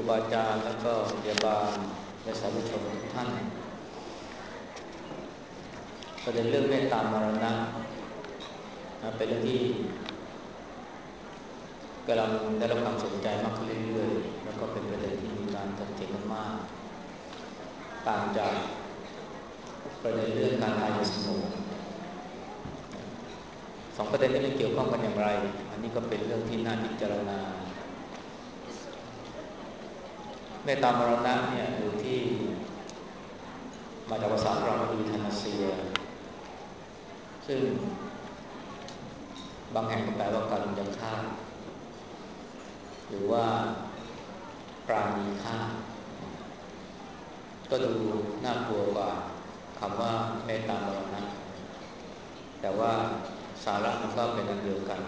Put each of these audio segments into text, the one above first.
บาอาจารย์แล้วก็พยาบาลและสาธุชนทุกท่านประเด็นเรื่องเมตตามรณะเป็นเรื่องที่กำลังได้รับความสนใจมากขึ้นเรื่อยๆแล้วก็เป็นประเด็นที่มีการถกเถียงกันมากต่างจากประเด็นเรื่องการตายอย่างสงบสองประเด็นนี้มันเกี่ยวข้องกันอย่างไรอันนี้ก็เป็นเรื่องที่น่าพิจารณาเมตตามรณะเนี่ยหรือที่มาจากภาษาเราคือยูทานาเซียซึ่งบางแห่งก็แปลว่าการลงมือฆ่าหรือว่าปราณีฆ่าก็ดูน่ากลัวกว่าคำว่าเมตตามรณะแต่ว่าสาระมันก็เป็นอันเดียวกัน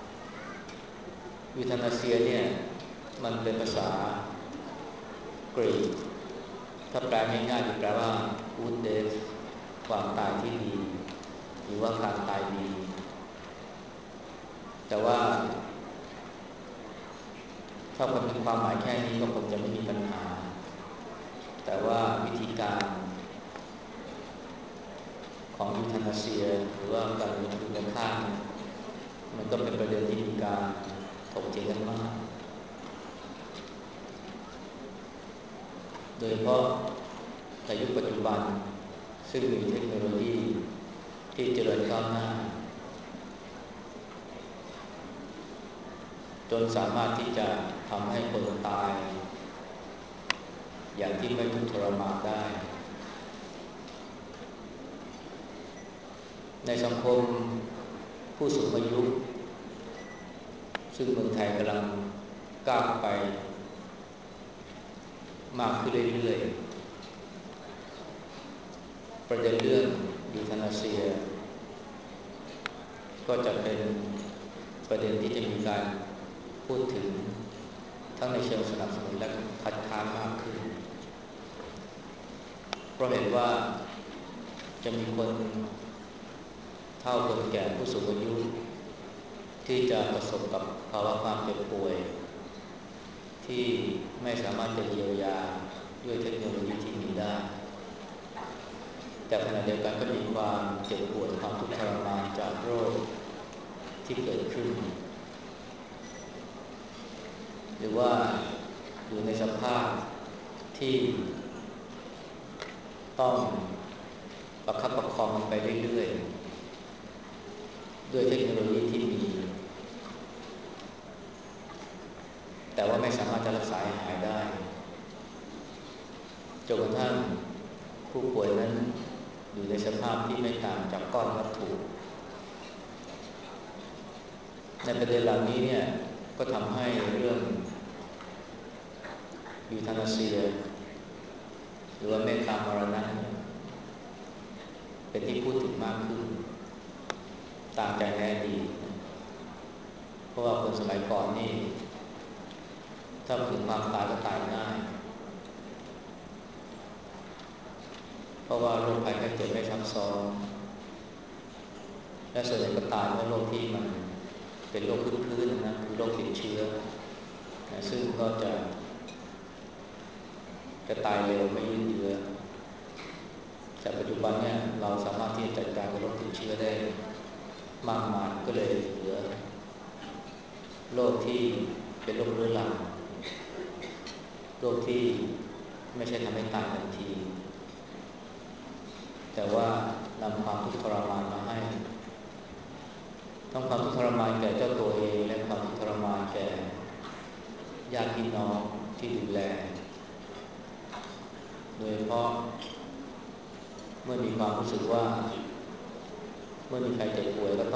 ยูทานาเซียเนี่ยมันเป็นภาษากรีกถ้าแปลง่ายๆจะแปลว่า good death ความตายที่ดีหรือว่าการตายดีแต่ว่าถ้ามันมีความหมายแค่นี้ก็คงจะไม่มีปัญหาแต่ว่าวิธีการของยูทานาเซียหรือว่าการลงมือฆ่ามันก็เป็นประเด็นที่มีการถกเถียงกันมากโดยเฉพาะในยุคปัจจุบันซึ่งมีเทคโนโลยีที่เจริญก้าวหน้าจนสามารถที่จะทำให้คนตายอย่างที่ไม่ทุกข์ทรมานได้ในสังคมผู้สูงอายุซึ่งเมืองไทยกำลังก้าวไปมากขึ้นเรื่อยๆประเด็นเรื่องยูทานาเซียก็จะเป็นประเด็นที่จะมีการพูดถึงทั้งในเชิงสนับสนุนและคัดค้านมากขึ้นเพราะเห็นว่าจะมีคนเฒ่าคนแก่ผู้สูงอายุที่จะประสบกับภาวะความเจ็บป่วยที่ไม่สามารถจะเยียวยาด้วยเทคโนโลยีที่มีได้แต่ขณะเดียวกันก็มีความเจ็บปวดความทุกข์ทรมานจากโรคที่เกิดขึ้นหรือว่าอยู่ในสภาพที่ต้องประคับประคองมันไปเรื่อยๆด้วยเทคโนโลยีที่มีแต่ว่าไม่สามารถจะรักษาหายได้จนกระทั่งผู้ป่วยนั้นอยู่ในสภาพที่ไม่ต่างจากก้อนวัตถุในประเด็นเหล่านี้เนี่ยก็ทำให้เรื่องยูทานาเซียหรือว่าเมตตามรณะเป็นที่พูดถึงมากขึ้นต่างจากในอดีตเพราะว่าคนสมัยก่อนนี่ถ้าถึงความตายก็ตายง่ายเพราะว่าโรคภัยไข้เจ็บไม่ซับซ้อนและส่วนใหญ่ก็ตายเพราะโรคที่มันเป็นโรคพื้นๆนะคือโรคติดเชื้อซึ่งก็จะตายเร็วไม่ยืดเยื้อแต่ปัจจุบันเนี่ยเราสามารถที่จะจัดการกับโรคติดเชื้อได้มากมายก็เลยเหลือโรคที่เป็นโรคเรื้อรังโรคที่ไม่ใช่ทำให้ตายทันทีแต่ว่านำความทุกข์ทรมานมาให้ทั้งความทุกข์ทรมานแก่เจ้าตัวเองและความทุกข์ทรมานแก่ญาติพี่น้องที่ดูแลโดยเฉพาะเมื่อมีความรู้สึกว่าเมื่อมีใครเจ็บป่วยก็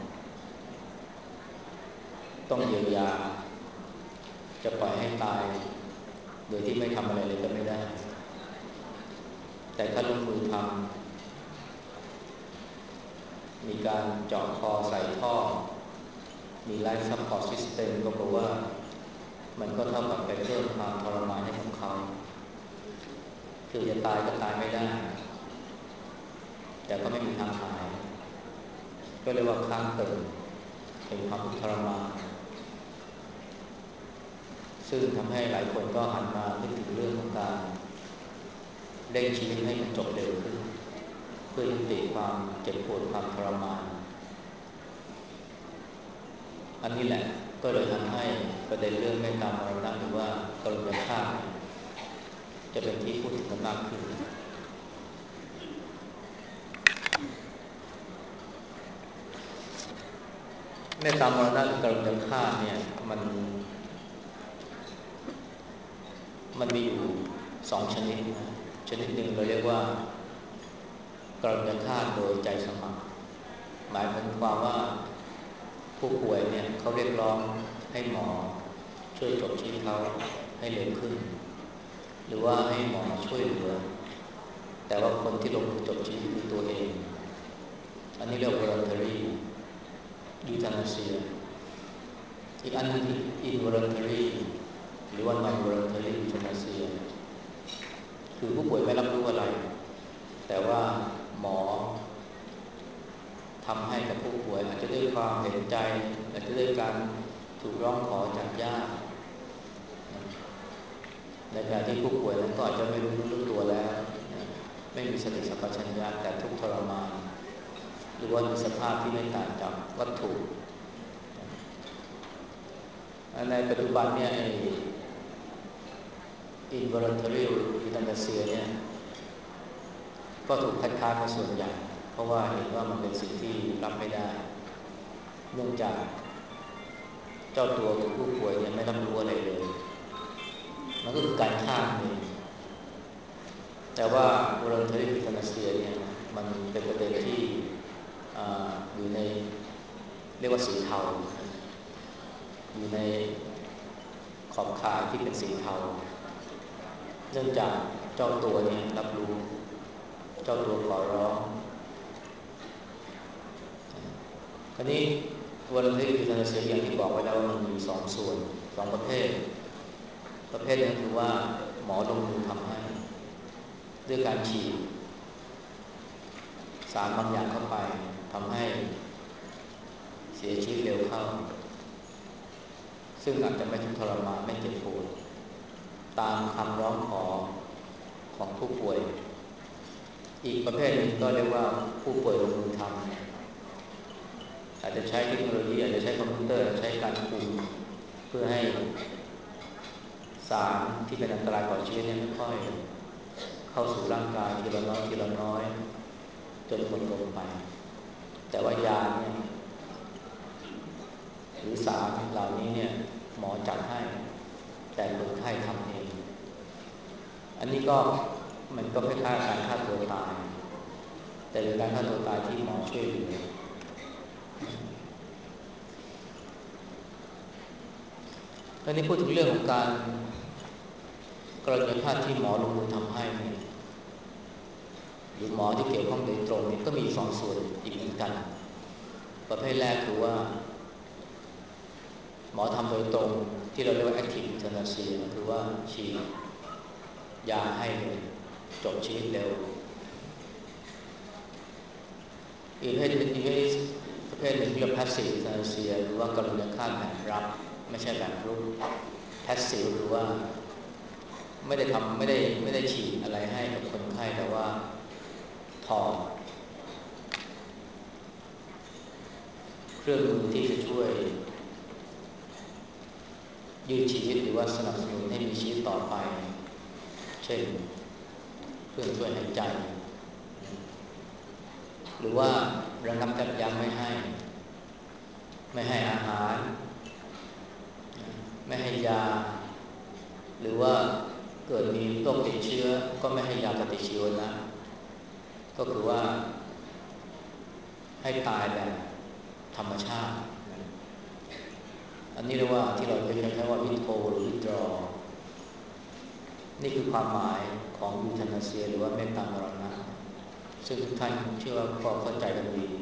ต้องเยียวยาจะปล่อยให้ตายโดยที่ไม่ทำอะไรเลยก็ไม่ได้แต่ถ้าลงมือทำมีการเจาะคอใส่ท่อมีไลฟ์ซัพพอร์ตซิสเต็มก็บอกว่ามันก็เท่ากับไปเพิ่มความทรมานให้ของเขาคือจะตายก็ตายไม่ได้แต่ก็ไม่มีทางหายก็เรียกว่าค้างเติ่งเป็นความทุกข์ทรมานซึ่ซึ่งทำให้หลายคนก็หันมานึกถึงเรื่องของการเร่งชีวิตให้มันจบเร็วขึ้นเพื่อยุติความเจ็บปวดความทรมานอันนี้แหละก็เลยทำให้ประเด็นเรื่องเมตตามรณะหรือว่ากรุณาฆ่าจะเป็นที่พูดถึงกันมากขึ้นเมตตามรณะหรือกรุณาฆ่าเนี่ยมันมีอยู่2ชนิดนะชนิดหนึ่งเราเรียกว่ากรุณาฆ่าโดยใจสมัครหมายความว่าผู้ป่วยเนี่ยเขาเรียกร้องให้หมอช่วยจบชีวิตเขาให้เร็วขึ้นหรือว่าให้หมอช่วยเหลือแต่ว่าคนที่ลงมือจบชีวิตคือตัวเองอันนี้เรียกว่า voluntary euthanasia อีกอันนึง involuntary หรือว่า non voluntary euthanasia คือผู้ป่วยไม่รับรู้อะไรแต่ว่าหมอทำให้กับผู้ป่วยอาจจะด้วยความเห็นใจอาจจะด้วยการถูกร้องขอจากญาติในการที่ผู้ป่วยนั้นก็อาจจะไม่รู้ตัวแล้วไม่มีสติสัมปชัญญะแต่ทุกข์ทรมานหรือว่ามีสภาพที่ไม่ต่างจากวัตถุในปัจจุบันเนี่ยinvoluntary euthanasia เนี่ยก็ถูกคัดค้านมาส่วนใหญ่เพราะว่าเห็นว่ามันเป็นสิ่งที่รับไม่ได้เนื่องจากเจ้าตัวคือผู้ป่วยเนี่ยไม่รับรู้อะไรเลยมันก็คือการฆ่าเองแต่ว่า voluntary euthanasia เนี่ยมันเป็นประเด็นที่อยู่ในเรียกว่าสีเทาอยู่ในขอบข่ายที่เป็นสีเทาเนื่องจากเจ้าตัวเนี่ยรับรู้เจ้าตัวขอร้องคราวนี้voluntary euthanasiaอย่างที่บอกไว้แล้วมันมี2ส่วน2ประเภทนึงคือว่าหมอลงมือทำให้ด้วยการฉีดสารบางอย่างเข้าไปทำให้เสียชีวิตเร็วเข้าซึ่งอาจจะไม่ทุกข์ทรมานไม่เจ็บปวดตามคำร้องขอของผู้ป่วยอีกประเภทหนึ่งก็เรียกว่าผู้ป่วยลงมือทำอาจจะใช้เทคโนโลยีอาจจะใช้คอมพิวเตอร์ใช้การคุมเพื่อให้สารที่เป็นอันตรายต่อชีวิตเนี่ยค่อยๆเข้าสู่ร่างกายทีละน้อยจนหมดลงไปแต่ว่ายาเนี่ยหรือสารเหล่านี้เนี่ยหมอจัดให้แต่คนไข้ทำเองอันนี้ก็มันก็คล้ายๆการฆ่าตัวตายแต่เป็นการฆ่าตัวตายที่หมอช่วยเหลือตอนนี้พูดถึงเรื่องของการกรณีฆ่าที่หมอลงมือทำให้เนี่ยหรือหมอที่เกี่ยวข้องโดยตรงนี่ก็มี2ส่วนอีกเหมือนกันประเภทแรกคือว่าหมอทำโดยตรงที่เราเรียกว่า active euthanasia คือว่าฉีดยาให้เลยจบชีวิตเร็วอีกประเภทหนึ่งเรียก passive euthanasia หรือว่ากรุณาฆ่าแบบรับไม่ใช่แบบรุก passive หรือว่าไม่ได้ฉีดอะไรให้กับคนไข้แต่ว่าถอดเครื่องมือที่จะช่วยยืนชีวิตหรือว่าสนับสนุนให้มีชีวิตต่อไปเช่นเครื่องช่วยหายใจหรือว่าระงับยับยั้งไม่ให้อาหารไม่ให้ยาหรือว่าเกิดมีโรคติดเชื้อก็ไม่ให้ยาปฏิชีวนะก็คือว่าให้ตายแบบธรรมชาติอันนี้เรียกว่าที่เราเรียกกันว่าวิโทหรือวิดรอนี่คือความหมายของยูทานาเซียหรือว่าเมตตามรณะซึ่งทุกท่านเชื่อว่าพอเข้าใจกันดี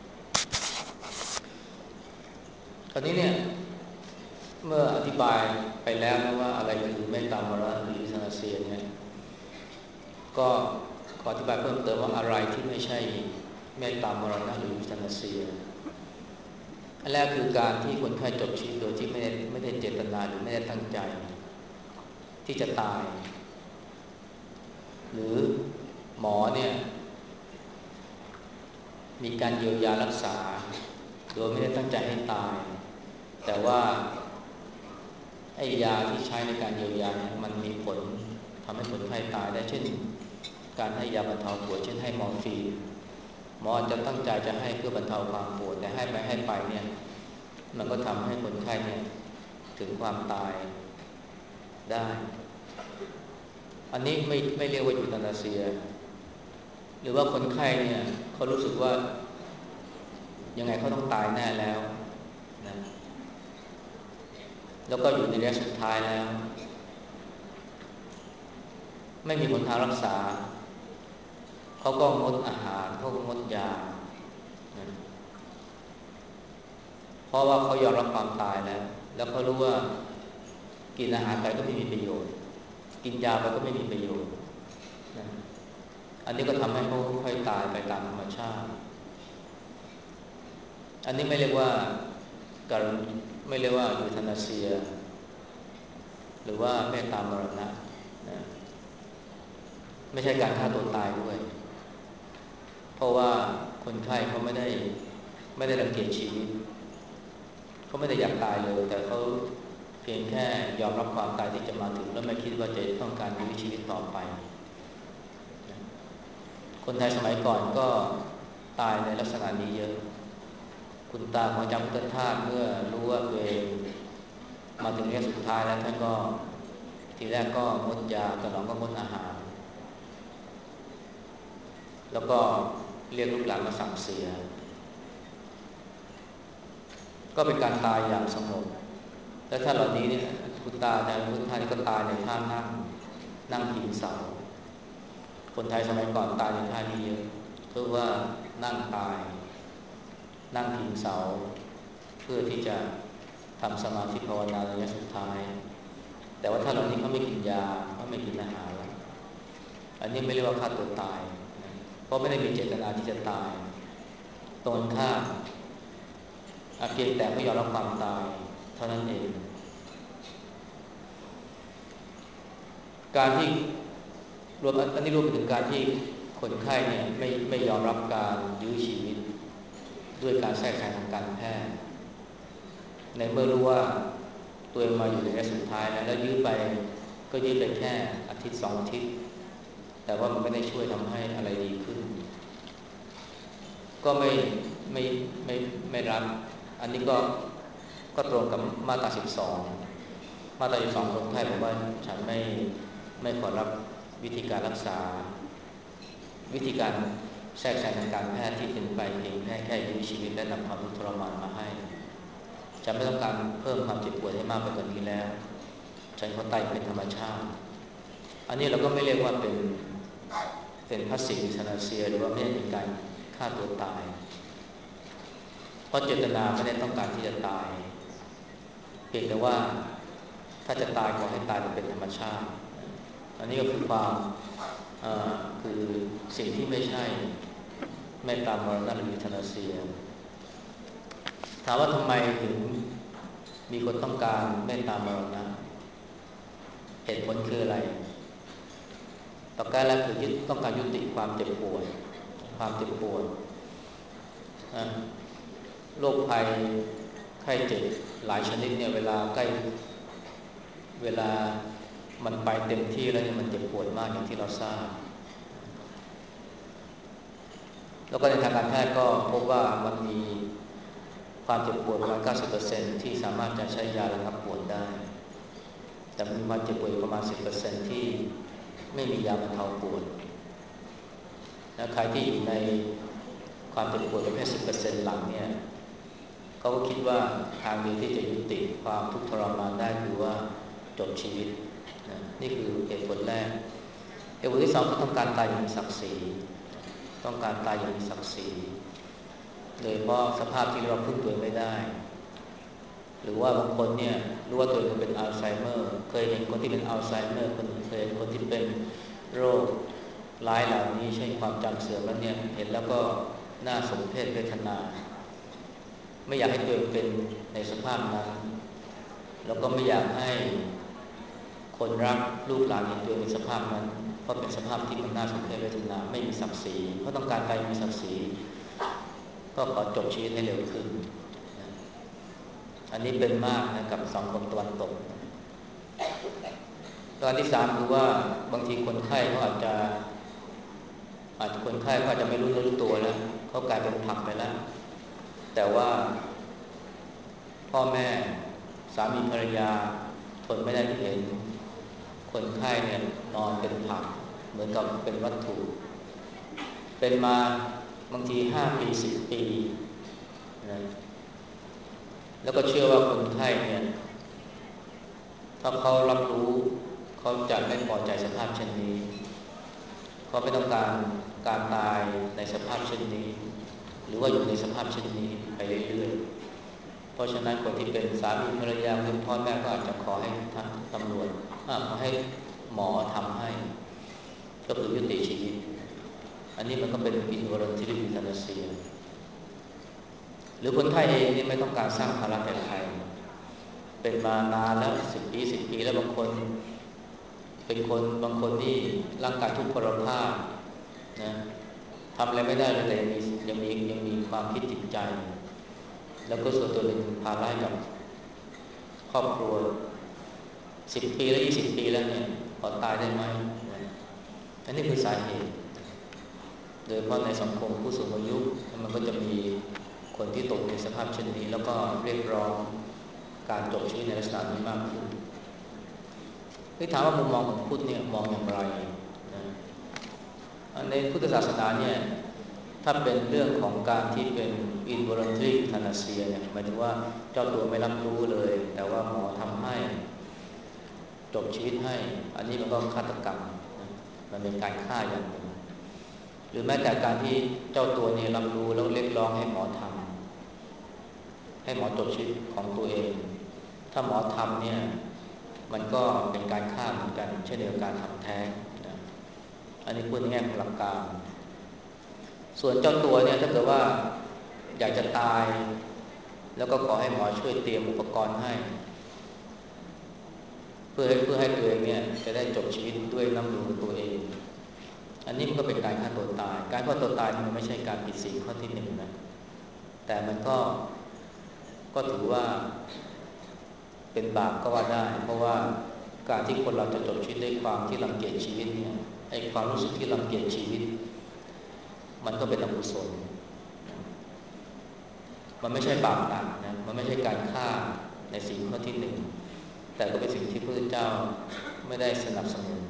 คราวนี้เนี่ยเมื่ออธิบายไปแล้วนะว่าอะไรคือเมตตามรณะหรือยูทานาเซียเนี่ยก็ขออธิบายเพิ่มเติมว่าอะไรที่ไม่ใช่เมตตามรณะหรือยูทานาเซียอันแรกคือการที่คนไข้จบชีวิตโดยที่ไม่ได้เจตนาหรือไม่ได้ตั้งใจที่จะตายหรือหมอเนี่ยมีการเยียวยารักษาโดยไม่ได้ตั้งใจให้ตายแต่ว่าไอ้ยาที่ใช้ในการเยียวยาเนี่ยมันมีผลทำให้คนไข้ตายได้เช่นการให้ยาบรรเทาปวดเช่นให้มอร์ฟีนหมออาจจะตั้งใจจะให้เพื่อบรรเทาความปวดแต่ให้ไปเนี่ยมันก็ทำให้คนไข้เนี่ยถึงความตายได้อันนี้ไม่เรียกว่ายูทานาเซียหรือว่าคนไข้เนี่ยเขารู้สึกว่ายังไงเขาต้องตายแน่แล้วนะแล้วก็อยู่ในระยะสุดท้ายแล้วไม่มีหนทางรักษาเขาก็งดอาหารเขาก็งดยานะเพราะว่าเขายอมรับความตายแล้วเขารู้ว่ากินอาหารไปก็ไม่มีประโยชน์กินยาไปก็ไม่มีประโยชน์นะอันนี้ก็ทำให้เขาค่อยตายไปตามธรรมชาติอันนี้ไม่เรียกว่าการไม่เรียกว่ายูทานาเซียหรือว่าเมตตามรณะนะไม่ใช่การฆ่าตัวตายด้วยเพราะว่าคนไข้เขาไม่ได้รังเกียจชีวิตเขาไม่ได้อยากตายเลยแต่เขาเพียงแค่ยอมรับความตายที่จะมาถึงแล้วไม่คิดว่าจะต้องการยื้อชีวิตต่อไปคนไทยสมัยก่อนก็ตายในลักษณะนี้เยอะคุณตาของอาจารย์พุทธทาสเมื่อรู้ว่าตัวเองมาถึงระยะสุดท้ายแล้วท่านก็ทีแรกก็งดยาตอนหลังก็งดอาหารแล้วก็เรียกลูกหลานมาสั่งเสียก็เป็นการตายอย่างสงบและถ้าเหล่านี้เนี่ยคุณตาอาจารย์พุทธทาสก็ตายในท่านั่งพิงเสาคนไทยสมัยก่อนตายในท่านี้เยอะคือว่านั่งตายนั่งพิงเสาเพื่อที่จะทำสมาธิภาวนาระยะสุดท้ายแต่ว่าถ้าเหล่านี้เขาไม่กินยาเขาไม่กินอาหารแล้วอันนี้ไม่เรียกว่าฆ่าตัวตายนะเพราะไม่ได้มีเจตนาที่จะตายตรงข้ามเพียงแต่ไม่ยอมรับความตายเท่านั้นเองการที่อันนี้รวมไปถึงการที่คนไข้เนี่ยไม่ยอมรับการยื้อชีวิตด้วยการแทรกแซงทางการแพทย์ในเมื่อรู้ว่าตัวเองมาอยู่ในระยะสุดท้ายแล้วยื้อไปก็ยื้อไปแค่อาทิตย์2 อาทิตย์แต่ว่ามันไม่ได้ช่วยทำให้อะไรดีขึ้นก็ไม่ไม่ไม่รับอันนี้ก็ตรงกับมาตรา12มาตรา12คนไข้บอกว่าฉันไม่ขอรับวิธีการรักษาวิธีการแทรกแซงทางการแพทย์ที่เป็นไปเพียงแค่ยื้อชีวิตและนำความทุกข์ทรมานมาให้ฉันไม่ต้องการเพิ่มความเจ็บปวดให้มากไปกว่านี้แล้วฉันขอตายเป็นธรรมชาติอันนี้เราก็ไม่เรียกว่าเป็นพาสซีฟยูทานาเซียหรือว่าไม่ได้เป็นการฆ่าตัวตายเพราะเจตนาไม่ได้ต้องการที่จะตายเพียงแต่ว่าถ้าจะตายขอให้ตายเป็นธรรมชาติอันนี้ก็คือความคือสิ่งที่ไม่ใช่ไม่ตามมรณะหรือยูทานาเซียถามว่าทำไมถึงมีคนต้องการไม่ตามมรณะเหตุผลคืออะไรต่อการแรกคือต้องการยุติความเจ็บปวดโรคภัยไข้เจ็บหลายชนิดเนี่ยเวลามันไปเต็มที่แล้วเนี่ยมันเจ็บปวดมากอย่างที่เราทราบแล้วก็ในทางการแพทย์ก็พบว่ามันมีความเจ็บปวดประมาณ 90% ที่สามารถจะใช้ยาระงับปวดได้แต่มีความเจ็บปวดประมาณ 10% ที่ไม่มียาบรรเทาปวดและใครที่อยู่ในความเจ็บปวดประเภท 10% หลังเนี่ยเขาก็คิดว่าทางเดียวที่จะยุติความทุกข์ทรมานได้คือว่าจบชีวิตนะนี่คือเหตุผลแรกเหตุผลที่ 2ก็ต้องการตายอย่างมีศักดิ์ศรีต้องการตายอย่างมีศักดิ์ศรีโดยเฉพาะสภาพที่เราพึ่งตัวเองไม่ได้หรือว่าบางคนเนี่ยรู้ว่าตัวเองเป็นอัลไซเมอร์เคยเห็นคนที่เป็นอัลไซเมอร์เคยเห็นคนที่เป็นโรคร้ายเหล่านี้เช่นความจำเสื่อมแล้วเนี่ยเห็นแล้วก็น่าสมเพชเวทนาไม่อยากให้ตัวเองเป็นในสภาพนั้นแล้วก็ไม่อยากให้คนรักลูกหลานเห็นตัวในสภาพนั้นเพราะเป็นสภาพที่มันน่าสมเพชเวทนาไม่มีศักดิ์ศรีเขาต้องการใครมีศักดิ์ศรีก็ขอจบชีวิตให้เร็วขึ้นนะอันนี้เป็นมากนะกับสังคมตะวันตกตอนที่สามคือว่าบางทีคนไข้เขาอาจจะคนไข้เขาอาจจะไม่รู้เนื้อรู้ตัวแล้วเขากลายเป็นผักไปแล้วแต่ว่าพ่อแม่สามีภรรยาทนไม่ได้ที่เห็นคนไข้เนี่ยนอนเป็นผักเหมือนกับเป็นวัตถุเป็นมาบางที5 ปี10 ปีนะแล้วก็เชื่อว่าคนไข้เนี่ยถ้าเขารับรู้เขาจะไม่พอใจสภาพเช่นนี้เขาไม่ต้องการตายในสภาพเช่นนี้หรือว่าอยู่ในสภาพเช่นนี้ไปเรื่อยๆเพราะฉะนั้นคนที่เป็นสามีภรรยาเป็นพ่อแม่ก็อาจจะขอให้ทางตำรวจขอให้หมอทำให้ก็คือยุติชีวิตอันนี้มันก็เป็น involuntary euthanasia หรือคนไข้เองนี่ไม่ต้องการสร้างภาระแก่ใครเป็นมานานแล้ว10 ปีแล้วบางคนนี่ร่างกายทุกพลภาพนะทำอะไรไม่ได้เลยแต่ยังมีความคิดจิตใจแล้วก็ส่วนตัวเป็นภาระกับครอบครัว10 ปีแล้ว20 ปีแล้วเนี่ยขอตายได้ไหมอันนี้คือสาเหตุโดยเฉพาะในสังคมผู้สูงอายุมันก็จะมีคนที่ตกในสภาพเช่นนี้แล้วก็เรียกร้องการจบชีวิตในลักษณะนี้มากขึ้นถามว่ามุมมองของพุทธเนี่ยมองอย่างไรนะในพุทธศาสนาเนี่ยถ้าเป็นเรื่องของการที่เป็น involuntary euthanasia เนี่ยหมายถึงว่าเจ้าตัวไม่รับรู้เลยแต่ว่าหมอทำให้จบชีวิตให้อันนี้มันก็ฆาตกรรมนะมันเป็นการฆ่าอย่างหนึ่งหรือแม้แต่การที่เจ้าตัวเนี่ยรับรู้แล้วเรียกร้องให้หมอทำให้หมอจบชีวิตของตัวเองถ้าหมอทำเนี่ยมันก็เป็นการฆ่าเหมือนกันเช่นเดียวกับการทำแท้งนะอันนี้พูดในแง่ของหลักการส่วนเจ้าตัวเนี่ยถ้าเกิดว่าอยากจะตายแล้วก็ขอให้หมอช่วยเตรียมอุปกรณ์ให้เพื่อให้ตัวเองเนี่ยจะได้จบชีวิตด้วยน้ำมือตัวเองอันนี้มันก็เป็นการฆ่าตัวตายการฆ่าตัวตายมันไม่ใช่การผิดศีลข้อที่1นะแต่มันก็ถือว่าเป็นบาปก็ว่าได้เพราะว่าการที่คนเราจะจบชีวิตด้วยความที่รังเกียจชีวิตเนี่ยไอ้ความรู้สึกที่รังเกียจชีวิตมันก็เป็นอกุศลมันไม่ใช่บาปหนักนะมันไม่ใช่การฆ่าในศีลข้อที่1แต่ก็เป็นสิ่งที่พระพุทธเจ้าไม่ได้สนับสนุน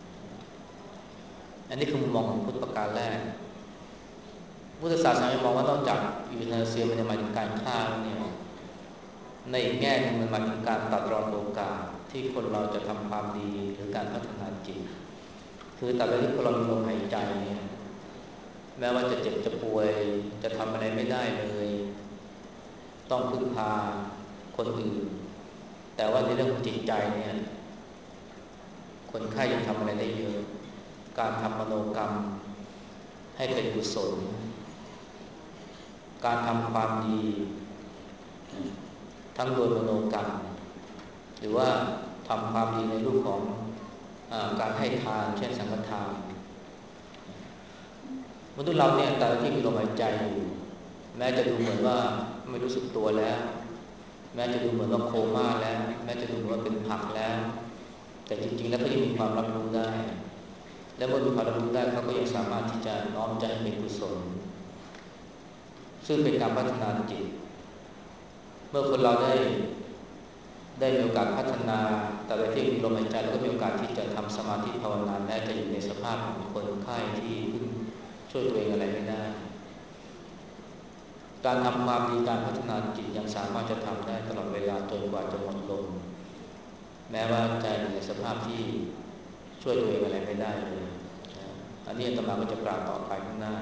อันนี้คือมุมมองของพุทธประการแรกพุทธศาสนามองว่านอกจากยูทานาเซียมันจะหมายถึงการฆ่าเนี่ยในอีกแง่นึงมันหมายถึงการตัดรอนโอกาสที่คนเราจะทำความดีหรือการพัฒนาจิตคือแต่ละที่คนเรามีลมหายใจเนี่ยแม้ว่าจะเจ็บจะป่วยจะทำอะไรไม่ได้เลยต้องพึ่งพาคนอื่นแต่ว่าในเรื่องของจิตใจเนี่ยคนไข้ยังทำอะไรได้เยอะการทำมโนกรรมให้เป็นกุศลการทำความดีทั้งโดยมโนกรรมหรือว่าทำความดีในรูปของการให้ทานเช่นสังฆทานมนุษย์เราเนี่ยแต่ละที่มีลมหายใจอยู่แม้จะดูเหมือนว่าไม่รู้สึกตัวแล้วแม้จะดูเหมือนว่าโคม่าแล้วแม้จะดูเหมือนว่าเป็นผักแล้วแต่จริงๆแล้วก็ยังมีความรับรู้ได้และเมื่อมีความรับรู้ได้เขาก็ยังสามารถที่จะน้อมใจให้เป็นกุศลซึ่งเป็นการพัฒนาจิตเมื่อคนเราได้มีโอกาสพัฒนาแต่ละที่มีลมหายใจแล้วก็มีโอกาสที่จะทำสมาธิภาวนาแม้จะอยู่ในสภาพของคนไข้ที่ช่วยตัวเองอะไรไม่ได้การทำความดีการพัฒนาจิตยังสามารถจะทำได้ตลอดเวลาจนกว่าจะหมดลมแม้ว่าจะอยู่ในสภาพที่ช่วยตัวเองอะไรไม่ได้เลยอันนี้อาตมาก็จะกล่าวต่อไปข้างหน้า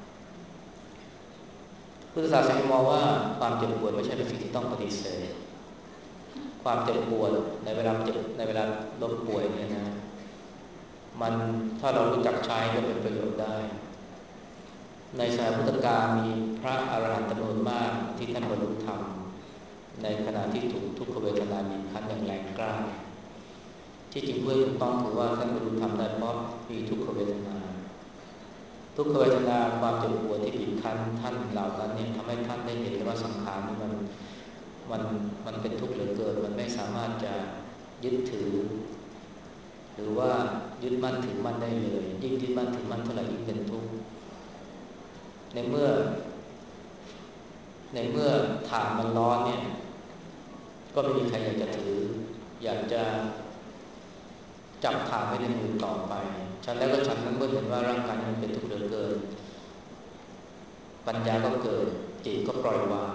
พุทธศาสนามองว่าความเจ็บปวดไม่ใช่เป็นสิ่งที่ต้องปฏิเสธความเจ็บปวดในเวลาเจ็บในเวลาล้มป่วยเนี่ยนะมันถ้าเรารู้จักใช้ก็เป็นประโยชน์ได้ในสมัยพุทธกาลมีพระอรหันต์จำนวนมากที่ท่านบรรลุธรรมในขณะที่ถูกทุกขเวทนาบีบคั้นอย่างแรงกล้าที่จริงเพื่อถูกต้องคือว่าท่านบรรลุธรรมได้เพราะมีทุกขเวทนาทุกขเวทนาความเจ็บปวดที่บีบคั้นท่านเหล่านั้นเนี่ยทำให้ท่านได้เห็นว่าสังขารนี่มันมันเป็นทุกข์เหลือเกินมันไม่สามารถจะยึดถือหรือว่ายึดมั่นถือมั่นได้เลยยิ่งยึดมั่นถือมั่นเท่าไหร่ยิ่งเป็นทุกข์ในเมื่อถ่านมันร้อนเนี่ยก็ไม่มีใครอยากจะถืออยากจะจับถ่านไว้ในมือต่อไปฉันแล้วก็ฉันนั้นเมื่อเห็นว่าร่างกายมันเป็นทุกข์เหลือเกินปัญญาก็เกิดจิตก็ปล่อยวาง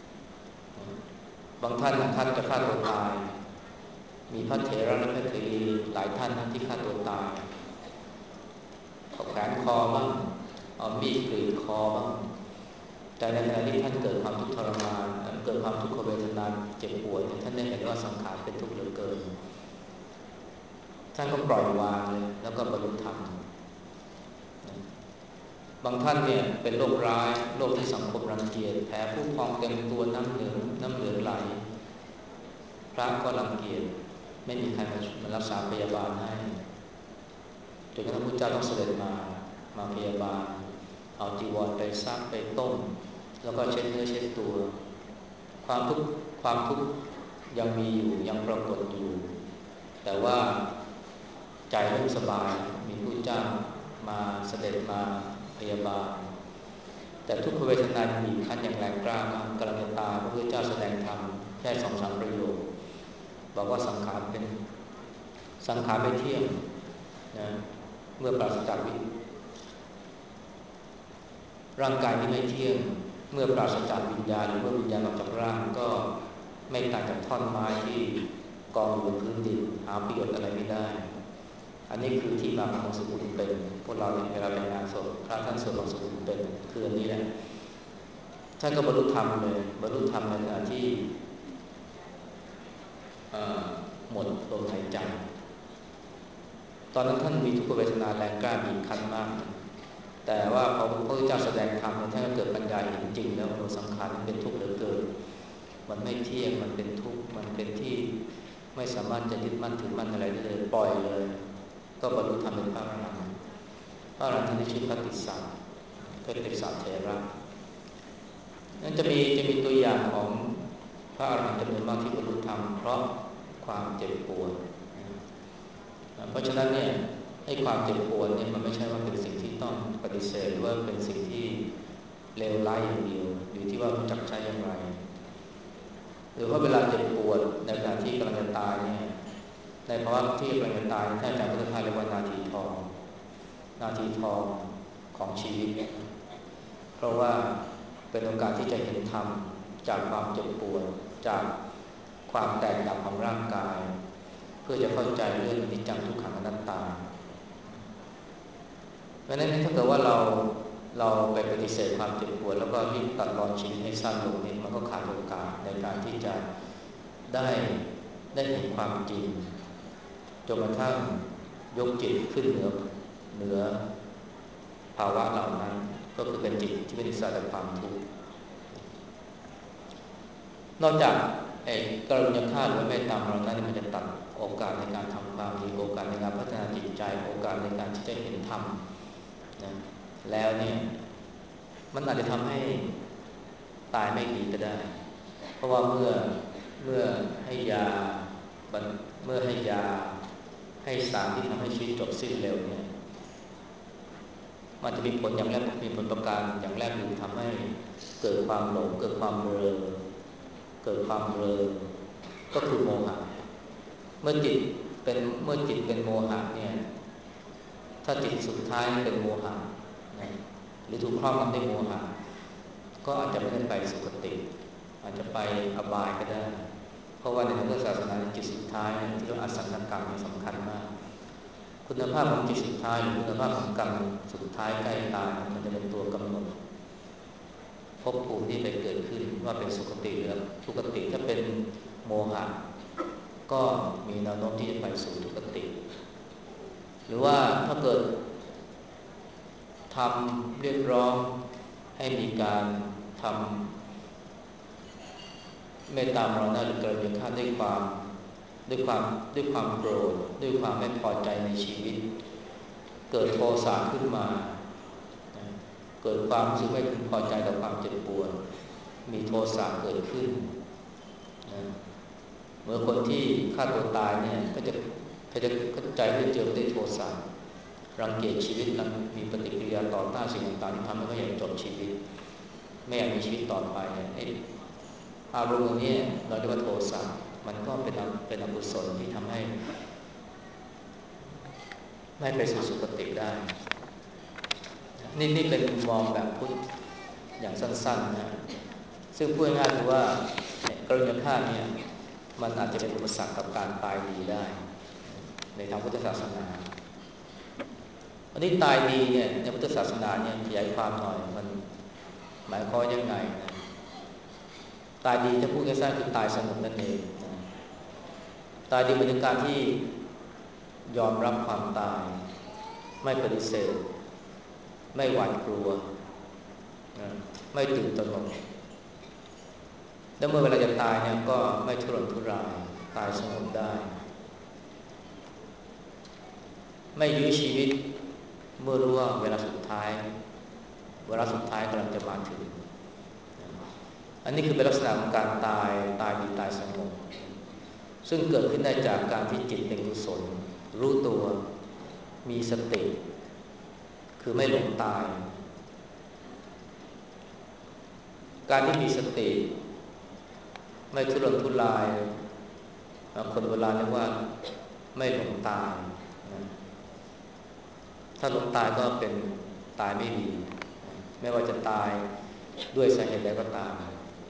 บางท่านจะฆ่าตัวตายมีพระเถระและพระเถรีหลายท่านที่ฆ่าตัวตายเอาแขนคอบ้างเอามีดกรีดคอบ้างแต่ในขณะที่ท่านเกิดความทุกข์ทรมานเกิดความทุกขเวทนาเจ็บปวดท่านได้เห็นว่าสังขารเป็นทุกข์เหลือเกินท่านก็ปล่อยวางเลยแล้วก็บรรลุธรรมบางท่านเนี่ยเป็นโรคร้ายโรคที่สังคมรังเกียจแผลผู้พองเต็มตัวน้ำเหลืองไหลพระก็รังเกียจไม่มีใครมารักษาพยาบาลให้จนกระทั่งพระเจ้าต้องเสด็จมาพยาบาลเอาจีวรไปซักไปต้มแล้วก็เช็ดเนื้อเช็ดตัวความทุกข์ยังมีอยู่ยังปรากฏอยู่แต่ว่าใจเริ่มสบายมีพระเจ้ามาเสด็จมาพยาบาลแต่ทุกขเวทนามีขั้นอย่างแรงกล้ามากกำลังจะตายพระพุทธเจ้าแสดงธรรมแค่ 2-3 ประโยคบอกว่าสังขารไม่เที่ยงนะเมื่อปราศจากร่างกายนี้ไม่เที่ยงเมื่อปราศจากวิญญาณหรือเมื่อวิญญาณออกจากร่างก็ไม่ต่างจากท่อนไม้ที่กองอยู่บนพื้นดินหาประโยชน์อะไรไม่ได้อันนี้คือที่มาของสมุนเป็นพวกเราเวลาไปงานศพพระท่านสวดของสมุนเป็นคืออันนี้แหละท่านก็บรรลุธรรมเลยบรรลุธรรมในขณะที่หมดลมหายใจตอนนั้นท่านมีทุกขเวทนาแรงกล้าบีบคั้นมากแต่ว่าพอพระพุทธเจ้าแสดงธรรมท่านก็เกิดปัญญาเห็นจริงแล้วว่าสังขารมันเป็นทุกข์เหลือเกินมันไม่เที่ยงมันเป็นทุกข์มันเป็นที่ไม่สามารถจะยึดมั่นถือมั่นอะไรได้เลยปล่อยเลยก็บรรลุธรรมเป็นพระอรหันต์พระอรหันต์ที่ชื่อพระติสสะเถระนั้นจะมีตัวอย่างของพระอรหันต์จำนวนมากที่บรรลุธรรมเพราะความเจ็บปวดเพราะฉะนั้นเนี่ยให้ความเจ็บปวดเนี่ยมันไม่ใช่ว่าเป็นสิ่งที่ต้องปฏิเสธหรือว่าเป็นสิ่งที่เลวร้ายอย่างเดียวอยู่ที่ว่ารู้จักใช้อย่างไรหรือว่าเวลาเจ็บปวดในขณะที่กำลังจะตายเนี่ยในภาวะที่กำลังจะตายท่านอาจารย์พุทธทาสเรียกว่านาทีทองของชีวิตเพราะว่าเป็นโอกาสที่จะเห็นธรรมจากความเจ็บปวดจากความแตกดับของร่างกายเพื่อจะเข้าใจเรื่องอนิจจังทุกขังอนัตตาเพราะฉะนั้นถ้าเกิดว่าเราไปปฏิเสธความเจ็บปวดแล้วก็รีบตัดรอนชีวิตให้สั้นลงนี่มันก็ขาดโอกาสในการที่จะได้เห็นความจริงจนกระทั่งยกจิตขึ้นเหนือภาวะเหล่านั้นก็คือเป็นจิตที่ไม่ได้สร้างแต่ความทุกข์นอกจากกรุณาฆาตหรือเมตตามรณะนี่มันจะตัดโอกาสในการทำความดีโอกาสในการพัฒนาจิตใจโอกาสในการที่จะเห็นธรรมนะแล้วเนี่ยมันอาจจะทำให้ตายไม่ดีก็ได้เพราะว่าเมื่อให้ยาให้สารที่ทำให้ชีวิตจบสิ้นเร็วเนี่ยมันจะมีผลอย่างแรกมีผลประการอย่างแรกคือทำให้เกิดความหลงเกิดความเบลอก็คือโมหะเมื่อจิตเป็นโมหะเนี่ยถ้าจิตสุดท้ายเป็นโมหะนะหรือถูกครอบงำด้วยโมหะก็อาจจะไม่ได้ไปสุคติอาจจะไปอบายก็ได้เพราะว่าในทางพุทธศาสนาจิตสุดท้ายที่เราอสังขกรรมสำคัญมากคุณภาพของจิตสุดท้ายหรือคุณภาพของกรรมสุดท้ายใกล้ตายมันจะเป็นตัวกำหนดภพภูมิที่ไปเกิดขึ้นว่าเป็นสุคติหรือทุกขติถ้าเป็นโมหะก็มีแนวโน้มที่จะไปสู่ทุกขติหรือว่าถ้าเกิดทำเรียกร้องให้มีการทำเมตตามรณะหรือกรุณาฆาตด้วยความด้วยความโกรธด้วยความไม่พอใจในชีวิตเกิดโทสะขึ้นมาเกิดความรู้สึกไม่พึงพอใจกับความเจ็บปวดมีโทสะเกิดขึ้นเมื่อคนที่ฆ่าตัวตายเนี่ยก็จะใจที่เจอด้วยโทสะรังเกียจชีวิตและมีปฏิกิริยาต่อต้านสิ่งต่างๆที่ทำให้เขาอยากจบชีวิตไม่อยากมีชีวิตต่อไปอารมณ์นี้เราเรียกว่าโทสะมันก็เป็นอกุศลที่ทำให้ไม่ไปสู่สุคติได้นี่เป็นมุมมองแบบพุทธอย่างสั้นๆนะซึ่งพูดง่ายๆคือว่ากรณีฆ่าเนี่ยมันอาจจะเป็นอุปสรรคกับการตายดีได้ในทางพุทธศาสนาอันนี้ตายดีเนี่ยในพุทธศาสนาเนี่ยขยายความหน่อยมันหมายความยังไงนะตายดีจะพูดง่ายๆคือตายสงบนั่นเองนะตายดีเป็นการที่ยอมรับความตายไม่ปฏิเสธไม่หวาดกลัวนะไม่ตื่นตระหนกแล้วเมื่อเวลาจะตายเนี่ยก็ไม่ทุรนทุรายตายสงบได้ไม่ยื้อชีวิตเมื่อรู้ว่าเวลาสุดท้ายกำลังจะมาถึงอันนี้คือเป็นลักษณะของการตายดีตายสงบซึ่งเกิดขึ้นได้จากการที่จิตเป็นกุศลรู้ตัวมีสติคือไม่หลงตายการที่มีสติไม่ทุรนทุรายคนโบราณเรียกว่าไม่หลงตายนะถ้าหลงตายก็เป็นตายไม่ดีไม่ว่าจะตายด้วยสาเหตุใดก็ตาม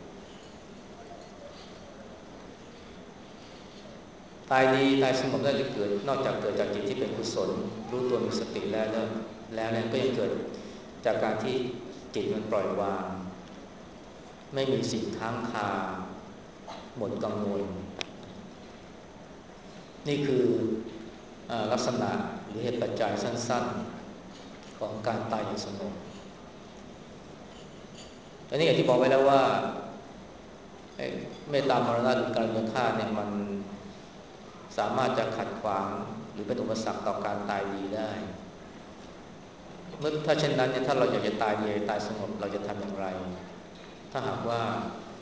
ตายดีตายสงบได้จะเกิดนอกจากเกิดจากจิตที่เป็นกุศลรู้ตัวมีสติแล้วเนี่ยก็ยังเกิดจากการที่จิตมันปล่อยวางไม่มีสิ่งค้างคาหมดกังวลนี่คือลักษณะหรือเหตุปัจจัยสั้นๆของการตายอย่างสงบอันนี้อย่างที่บอกไว้แล้วว่าเมตตามรณะหรือการยังฆ่าเนี่ยมันสามารถจะขัดขวางหรือเป็นอุปสรรคต่อการตายดีได้เมื่อถ้าเช่นนั้นเนี่ยถ้าเราอยากจะตายดีตายสงบเราจะทำอย่างไรถ้าหากว่า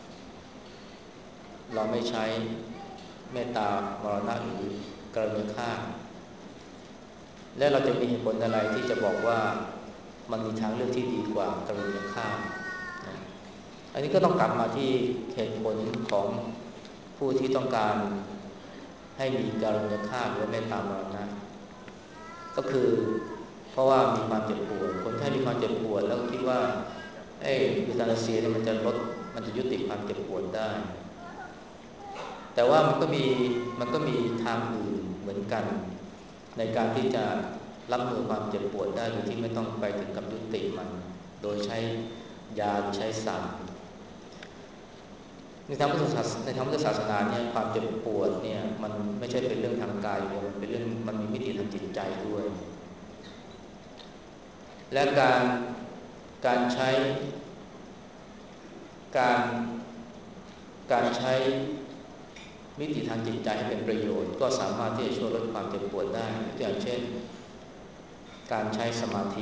เราไม่ใช้เมตตามรณะหรือกรุณาฆ่าและเราจะมีเหตุผลอะไรที่จะบอกว่ามันมีทางเลือกที่ดีกว่ากรุณาฆ่าอันนี้ก็ต้องกลับมาที่เหตุผลของผู้ที่ต้องการให้มีกรุณาฆ่าหรือเมตตามรณะก็คือเพราะว่ามีความเจ็บปวดคนที่มีความเจ็บปวดแล้วคิดว่ายูทานาเซียเนี่ยมันจะยุติความเจ็บปวดได้แต่ว่ามันก็มีทางอื่นเหมือนกันในการที่จะรับมือความเจ็บปวดได้โดยที่ไม่ต้องไปถึงกับยุติมันโดยใช้ยาหรือใช้สารในทางพุทธศาสนาเนี่ยความเจ็บปวดเนี่ยมันไม่ใช่เป็นเรื่องทางกายอย่างเดียวมันเป็นเรื่องมันมีมิติทางจิตใจด้วยและการใช้การใช้มิติทางจิตใจให้เป็นประโยชน์ก็สามารถที่จะช่วยลดความเจ็บปวดได้อย่างเช่นการใช้สมาธิ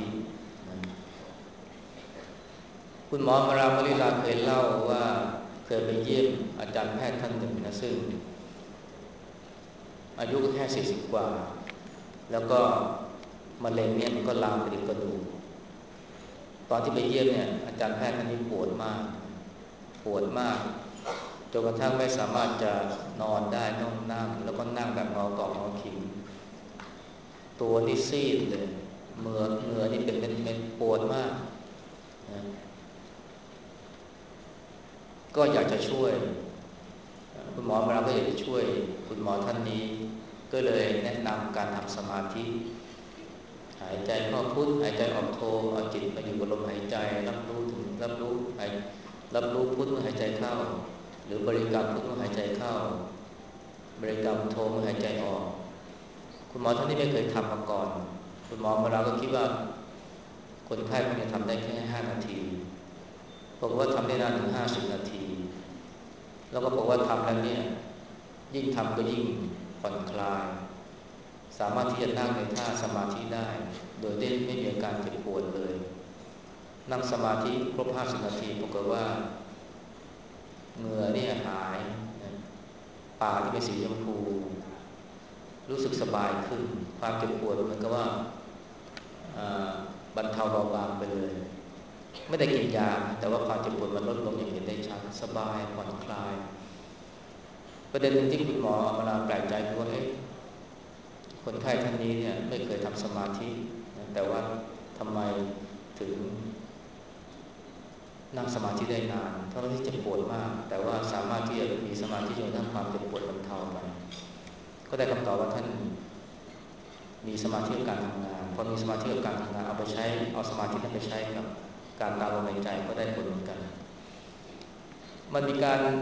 คุณหมอมรามลิลาเคยเล่าว่าเคยไปเยี่ยมอาจารย์แพทย์ท่านหนึ่งนะซึ่งอายุแค่40 กว่าแล้วก็มะเร็งเนี่ยมันก็ลามไปถึงกระดูกตอนที่ไปเยี่ยมเนี่ยอาจารย์แพทย์ท่านนี้ปวดมากจนกระทั่งไม่สามารถจะนอนได้ต้องนั่งแล้วก็นั่งแบบงอตอกงอขิงตัวนี่ซีดเลยเหงื่อนี่เป็นเม็ดปวดมากนะก็อยากจะช่วยคุณหมอมาก็อยากจะช่วยคุณหมอท่านนี้ก็เลยแนะนำการทำสมาธิหายใจเข้าพุทหายใจออกโทเอาจิตมาอยู่กับลมหายใจรับรู้พุทเมื่อหายใจเข้าหรือบริกรรมพุทเมื่อหายใจเข้าบริกรรมโทเมื่อหายใจออกคุณหมอท่านนี้ไม่เคยทำมาก่อนคุณหมอมาก็คิดว่าคนไข้คงจะทำได้แค่5 นาทีบอกว่าทำได้นานถึง50 นาทีแล้วก็บอกว่าทำแล้วเนี่ยยิ่งทำก็ยิ่งผ่อนคลายสามารถที่จะนั่งในท่าสมาธิได้โดยที่ไม่มีอาการเจ็บปวดเลยนั่งสมาธิครบ50นาทีปรากฏว่าเหงื่อเนี่ยหายปากที่เป็นสีชมพูรู้สึกสบายขึ้นความเจ็บปวดเหมือนกับว่าบรรเทาเบาบางไปเลยไม่ได้กินยาแต่ว่าความเจ็บปวดมันลดลงอย่างเห็นได้ชัดสบายผ่อนคลายประเด็นหนึ่งที่คุณหมอมาลาแปลกใจคือว่าคนไข้ท่านนี้เนี่ยไม่เคยทำสมาธิแต่ว่าทำไมถึงนั่งสมาธิได้นานทั้งที่เจ็บปวดมากแต่ว่าสามารถที่จะมีสมาธิจนกระทั่งความเจ็บปวดบรรเทาไปก็ได้คำตอบว่าท่านมีสมาธิกับการทำงานพอมีสมาธิกับการทำงานเอาสมาธินั้นไปใช้กับการตามลมหายใจก็ได้ผลเหมือนกันมันมี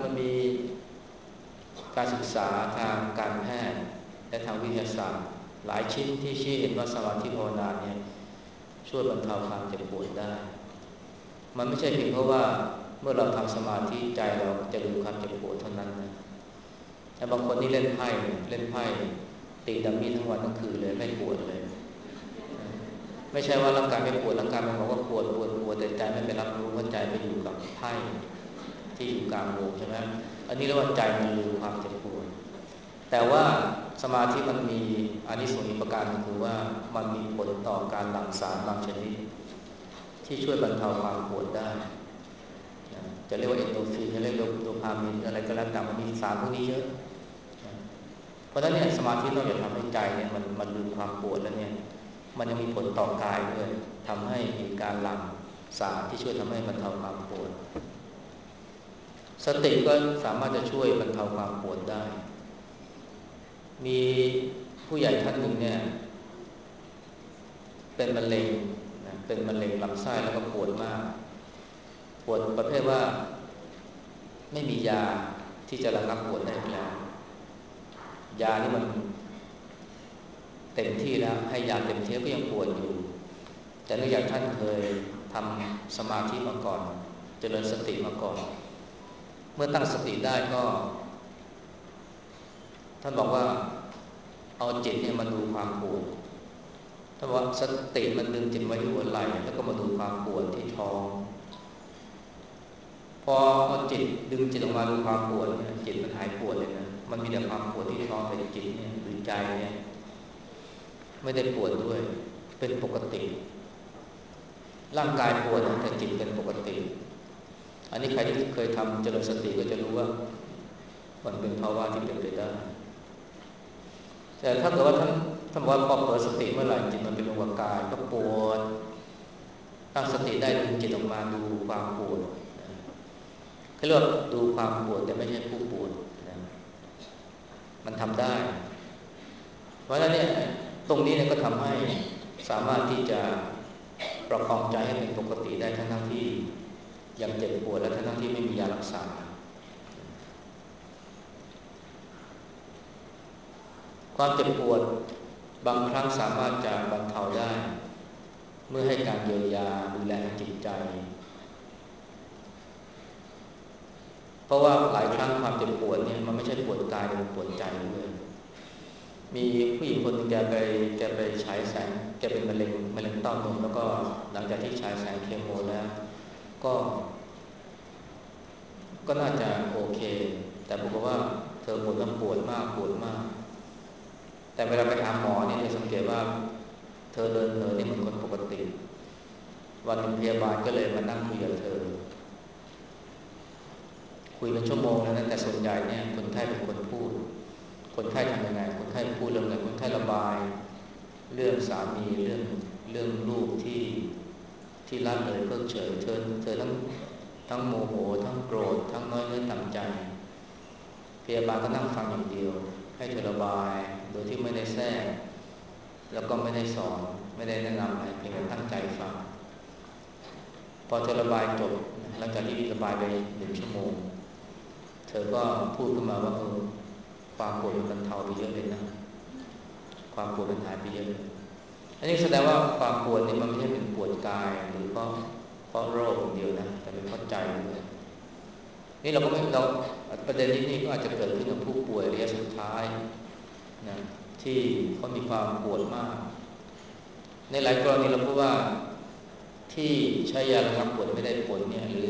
การศึกษาทางการแพทย์และทางวิทยาศาสตร์หลายชิ้นที่ชี้เห็นว่าสมาธิภาวนาเนี่ยช่วยบรรเทาความเจ็บปวดได้มันไม่ใช่เพียงเพราะว่าเมื่อเราทำสมาธิใจเราจะลืมความเจ็บปวดเท่านั้นนะแต่บางคนนี่เล่นไพ่ตีดัมมี่ทั้งวันทั้งคืนเลยไม่ปวดเลยไม่ใช่ว่าร่างกายไม่ปวดร่างกายมันบอกว่าปวดแต่ใจไม่ไปรับรู้ว่าใจไปอยู่กับไพ่ที่อยู่กลางวงใช่ไหมอันนี้เรียกว่าใจมันลืมความเจ็บปวดแต่ว่าสมาธิมันมีอานิสงส์อีกประการนึงคือว่ามันมีผลต่อการหลั่งสารบางชนิดที่ช่วยบรรเทาความปวดได้จะเรียกว่าเอนโดรฟินจะเรียกว่าโดพามีนอะไรก็แล้วแต่มันมีสารพวกนี้เยอะเพราะฉะนั้นเนี่ยสมาธินอกจากทำให้ใจเนี่ยมันลืมความปวดแล้วเนี่ยมันยังมีผลต่อกายด้วยทำให้มีการหลั่งสารที่ช่วยทำให้บรรเทาความปวดสติก็สามารถจะช่วยบรรเทาความปวดได้มีผู้ใหญ่ท่านหนึ่งเนี่ยเป็นมะเร็งลำไส้แล้วก็ปวดมากปวดประเภทว่าไม่มียาที่จะระงับปวดได้แล้วยานี่มันเต็มที่แล้วให้ยาเต็มที่ก็ยังปวดอยู่แต่เนื่องจากท่านเคยทำสมาธิมาก่อนเจริญสติมาก่อนเมื่อตั้งสติได้ก็ท่านบอกว่าเอาจิตเนี่ยมาดูความปวดท่านว่าสติมันดึงจิตไว้ที่หัวไหล่แล้วก็มาดูความปวดที่ท้องพอเอาจิตดึงจิตออกมาดูความปวดเนี่ยจิตมันหายปวดเลยนะมันมีแต่ความปวดที่ท้องแต่จิตเนี่ยหรือใจเนี่ยไม่ได้ปวดด้วยเป็นปกติร่างกายปวดแต่จิตเป็นปกติอันนี้ใครที่เคยทำเจริญสติก็จะรู้ว่ามันเป็นภาวะที่เป็นไปได้แต่ถ้าเกิดว่าท่านบอกว่าพอเปิดสติเมื่อไหร่จิตมันเป็นอุปกายก็ปวดตั้งสติได้ดึงจิตออกมาดูความปวดเขาเรียกดูความปวดแต่ไม่ใช่ผู้ปวดนะมันทำได้เพราะฉะนั้นเนี่ยตรงนี้เนี่ยก็ทำให้สามารถที่จะประคองใจให้เป็นปกติได้ทั้งที่ยังเจ็บปวดและทั้งที่ไม่มียารักษาความเจ็บปวดบางครั้งสามารถจะบรรเทาได้เมื่อให้การเยียวยาดูแลจิตใจเพราะว่าหลายครั้งความเจ็บปวดเนี่ยมันไม่ใช่ปวดกายมันปวดใจด้วยมีผู้หญิงคนหนึ่งแกไปฉายแสงแกเป็นมะเร็งเต้านมแล้วก็หลังจากที่ฉายแสงเคมีแล้วก็น่าจะโอเคแต่บอกว่าเธอปวดมากแต่เวลาไปหาหมอเนี่ยเธอสังเกตว่าเธอเดินนี่เหมือนคนปกติวันนึงพยาบาลก็เลยมานั่งคุยกับเธอคุยเป็นชั่วโมงแล้วนะแต่ส่วนใหญ่เนี่ยคนไข้เป็นคนพูดคนไข้ทำยังไงคนไข้พูดเรื่องอะไรคนไข้ระบายเรื่องสามีเรื่องลูกที่ละเลยเพิกเฉยเธอทั้งโมโหทั้งโกรธทั้งน้อยเนื้อต่ำใจพยาบาลก็นั่งฟังอย่างเดียวให้เธอระบายโดยที่ไม่ได้แทรกแล้วก็ไม่ได้สอนไม่ได้แนะนำอะไรเพียงแต่ตั้งใจฟังพอเธอระบายจบหลังจากที่ระบายไป1 ชั่วโมงเธอก็พูดขึ้นมาว่าความปวดมันบรรเทาไปเยอะเลยนะความปวดมันหายไปเยอะอันนี้แสดงว่าความปวดนี่มันไม่ใช่เป็นปวดกายหรือเพราะโรคเดียวนะแต่เป็นเพราะใจด้วยนี่เราประเด็นนี้ก็อาจจะเกิดขึ้นกับผู้ป่วยระยะสุดท้ายนะที่เขามีความปวดมากในหลายกรณีเราพบว่าที่ใช้ยาระงับปวดไม่ได้ผลเนี่ยหรื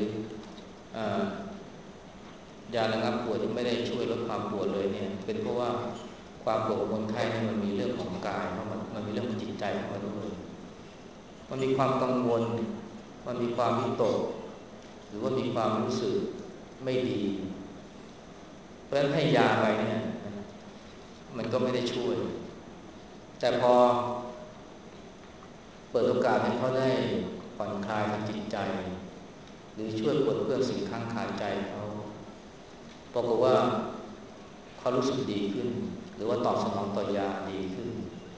อยาระงับปวดที่ไม่ได้ช่วยลดความปวดเลยเนี่ยเป็นเพราะว่าความปวดของคนไข้เนี่ยมันมีเรื่องของกายเพราะมันมีเรื่องของจิตใจเข้ามาด้วยมันมีความกังวลมันมีความวิตกหรือว่ามีความรู้สึกไม่ดีเพราะฉะนั้นให้ยาไปเนี่ยมันก็ไม่ได้ช่วยแต่พอเปิดโอกาสให้เขาได้ผ่อนคลายทางจิตใจหรือช่วยปลดเปลื้องสิ่งค้างคาใจเขาปรากฏว่าเขารู้สึกดีขึ้นหรือว่าตอบสนองต่อยาดีขึ้น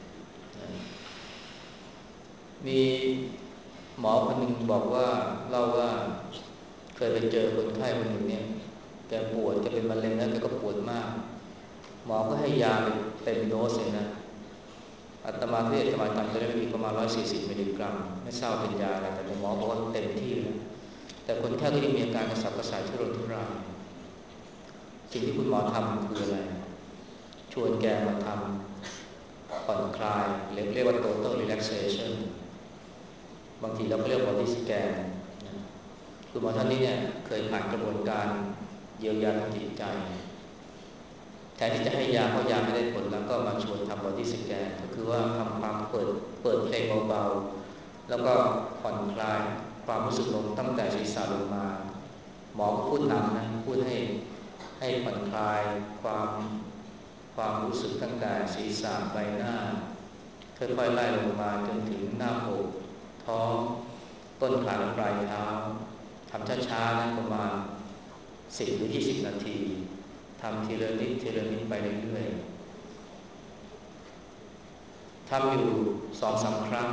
มีหมอคนหนึ่งบอกว่าเล่าว่าเคยไปเจอคนไข้คนหนึ่งเนี่ยแกปวดแกเป็นมะเร็งแล้วแกก็ปวดมากหมอก็ให้ยาไปเต็มโดสเลยนะอาตมาที่อาตมาจำจะได้มีประมาณ140 มิลลิกรัมไม่ทราบเป็นยาอะไรแต่หมอบอกว่าเต็มที่นะแต่คนไข้ก็ยังมีอาการกระสับกระส่ายทุรนทุรายสิ่งที่คุณหมอทำคืออะไรชวนแกมาทำผ่อนคลายเรียกว่า total relaxation บางทีเราก็เรียกว่า body scan คุณหมอท่านนี้เนี่ยเคยผ่านกระบวนการเยียวยาทางจิตใจแทนที่จะให้ยาเพราะยาไม่ได้ผลแล้วก็มาชวนทำ body scan ก็คือว่าทำความเปิดเพลงเบาๆแล้วก็ผ่อนคลายความรู้สึกลงตั้งแต่ศีรษะลงมาหมอก็พูดนำนะพูดให้ผ่อนคลายความรู้สึกตั้งแต่ศีรษะใบหน้าค่อยๆไล่ลงมาจนถึงหน้าอกท้องต้นขาและปลายเท้าทำช้าๆนะประมาณ10 หรือ 20 นาทีทำทีละนิดทีละนิดไปเรื่อยๆทำอยู่2-3 ครั้ง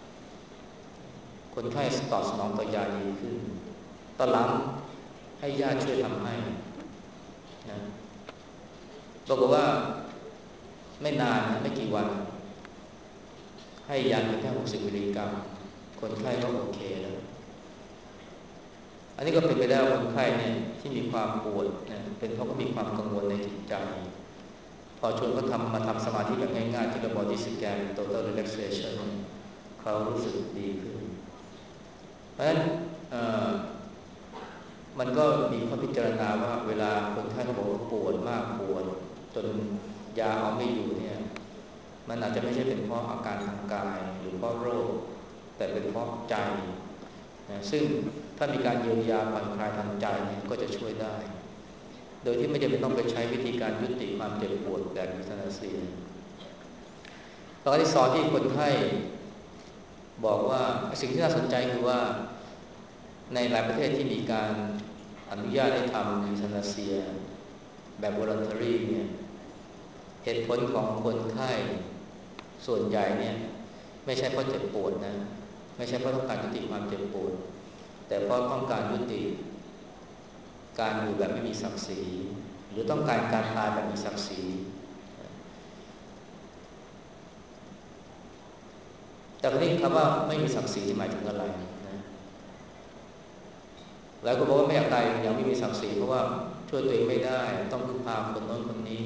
คนไข้ตอบสนองต่อยาดีขึ้นตอนหลังให้ญาติช่วยทำให้นะบอกว่าไม่นานนะไม่กี่วันให้ยาเพียงแค่60 มิลลิกรัมคนไข้ก็โอเคแล้วอันนี้ก็เป็นไปได้คนไข้เนี่ยที่มีความปวดนะเป็นเพราะเขามีความกังวลในจิตใจพอชวนเขามาทำสมาธิแบบง่ายๆที่เรา body scan total relaxation เขารู้สึกดีขึ้นเพราะฉะนั้นมันก็มีข้อพิจารณาว่าเวลาคนไข้เขาบอกว่าปวดมากปวดจนยาเอาไม่อยู่เนี่ยมันอาจจะไม่ใช่เป็นเพราะอาการทางกายหรือเพราะโรคแต่เป็นเพราะใจนะซึ่งถ้ามีการเยียวยาผ่อนคลายทางใจเนี่ยก็จะช่วยได้โดยที่ไม่จำเป็นต้องไปใช้วิธีการยุติความเจ็บปวดแบบยูทานาซีแล้วก็ที่สอนที่คนไข้บอกว่าสิ่งที่น่าสนใจคือว่าในหลายประเทศที่มีการอนุญาตให้ทำยูทานาเซียแบบ voluntary เนี่ยเหตุผลของคนไข้ส่วนใหญ่เนี่ยไม่ใช่เพราะเจ็บปวดนะไม่ใช่เพราะต้องการยุติความเจ็บปวดแต่เพราะต้องการยุติการอยู่แบบไม่มีศักดิ์ศรีหรือต้องการการตายแบบมีศักดิ์ศรีแต่ทีนี้คำว่าไม่มีศักดิ์ศรีหมายถึงอะไรนะหลายคนบอกว่าไม่อยากตายอย่างไม่มีศักดิ์ศรีเพราะว่าช่วยตัวเองไม่ได้ต้องพึ่งพาคนโน้นคนนี้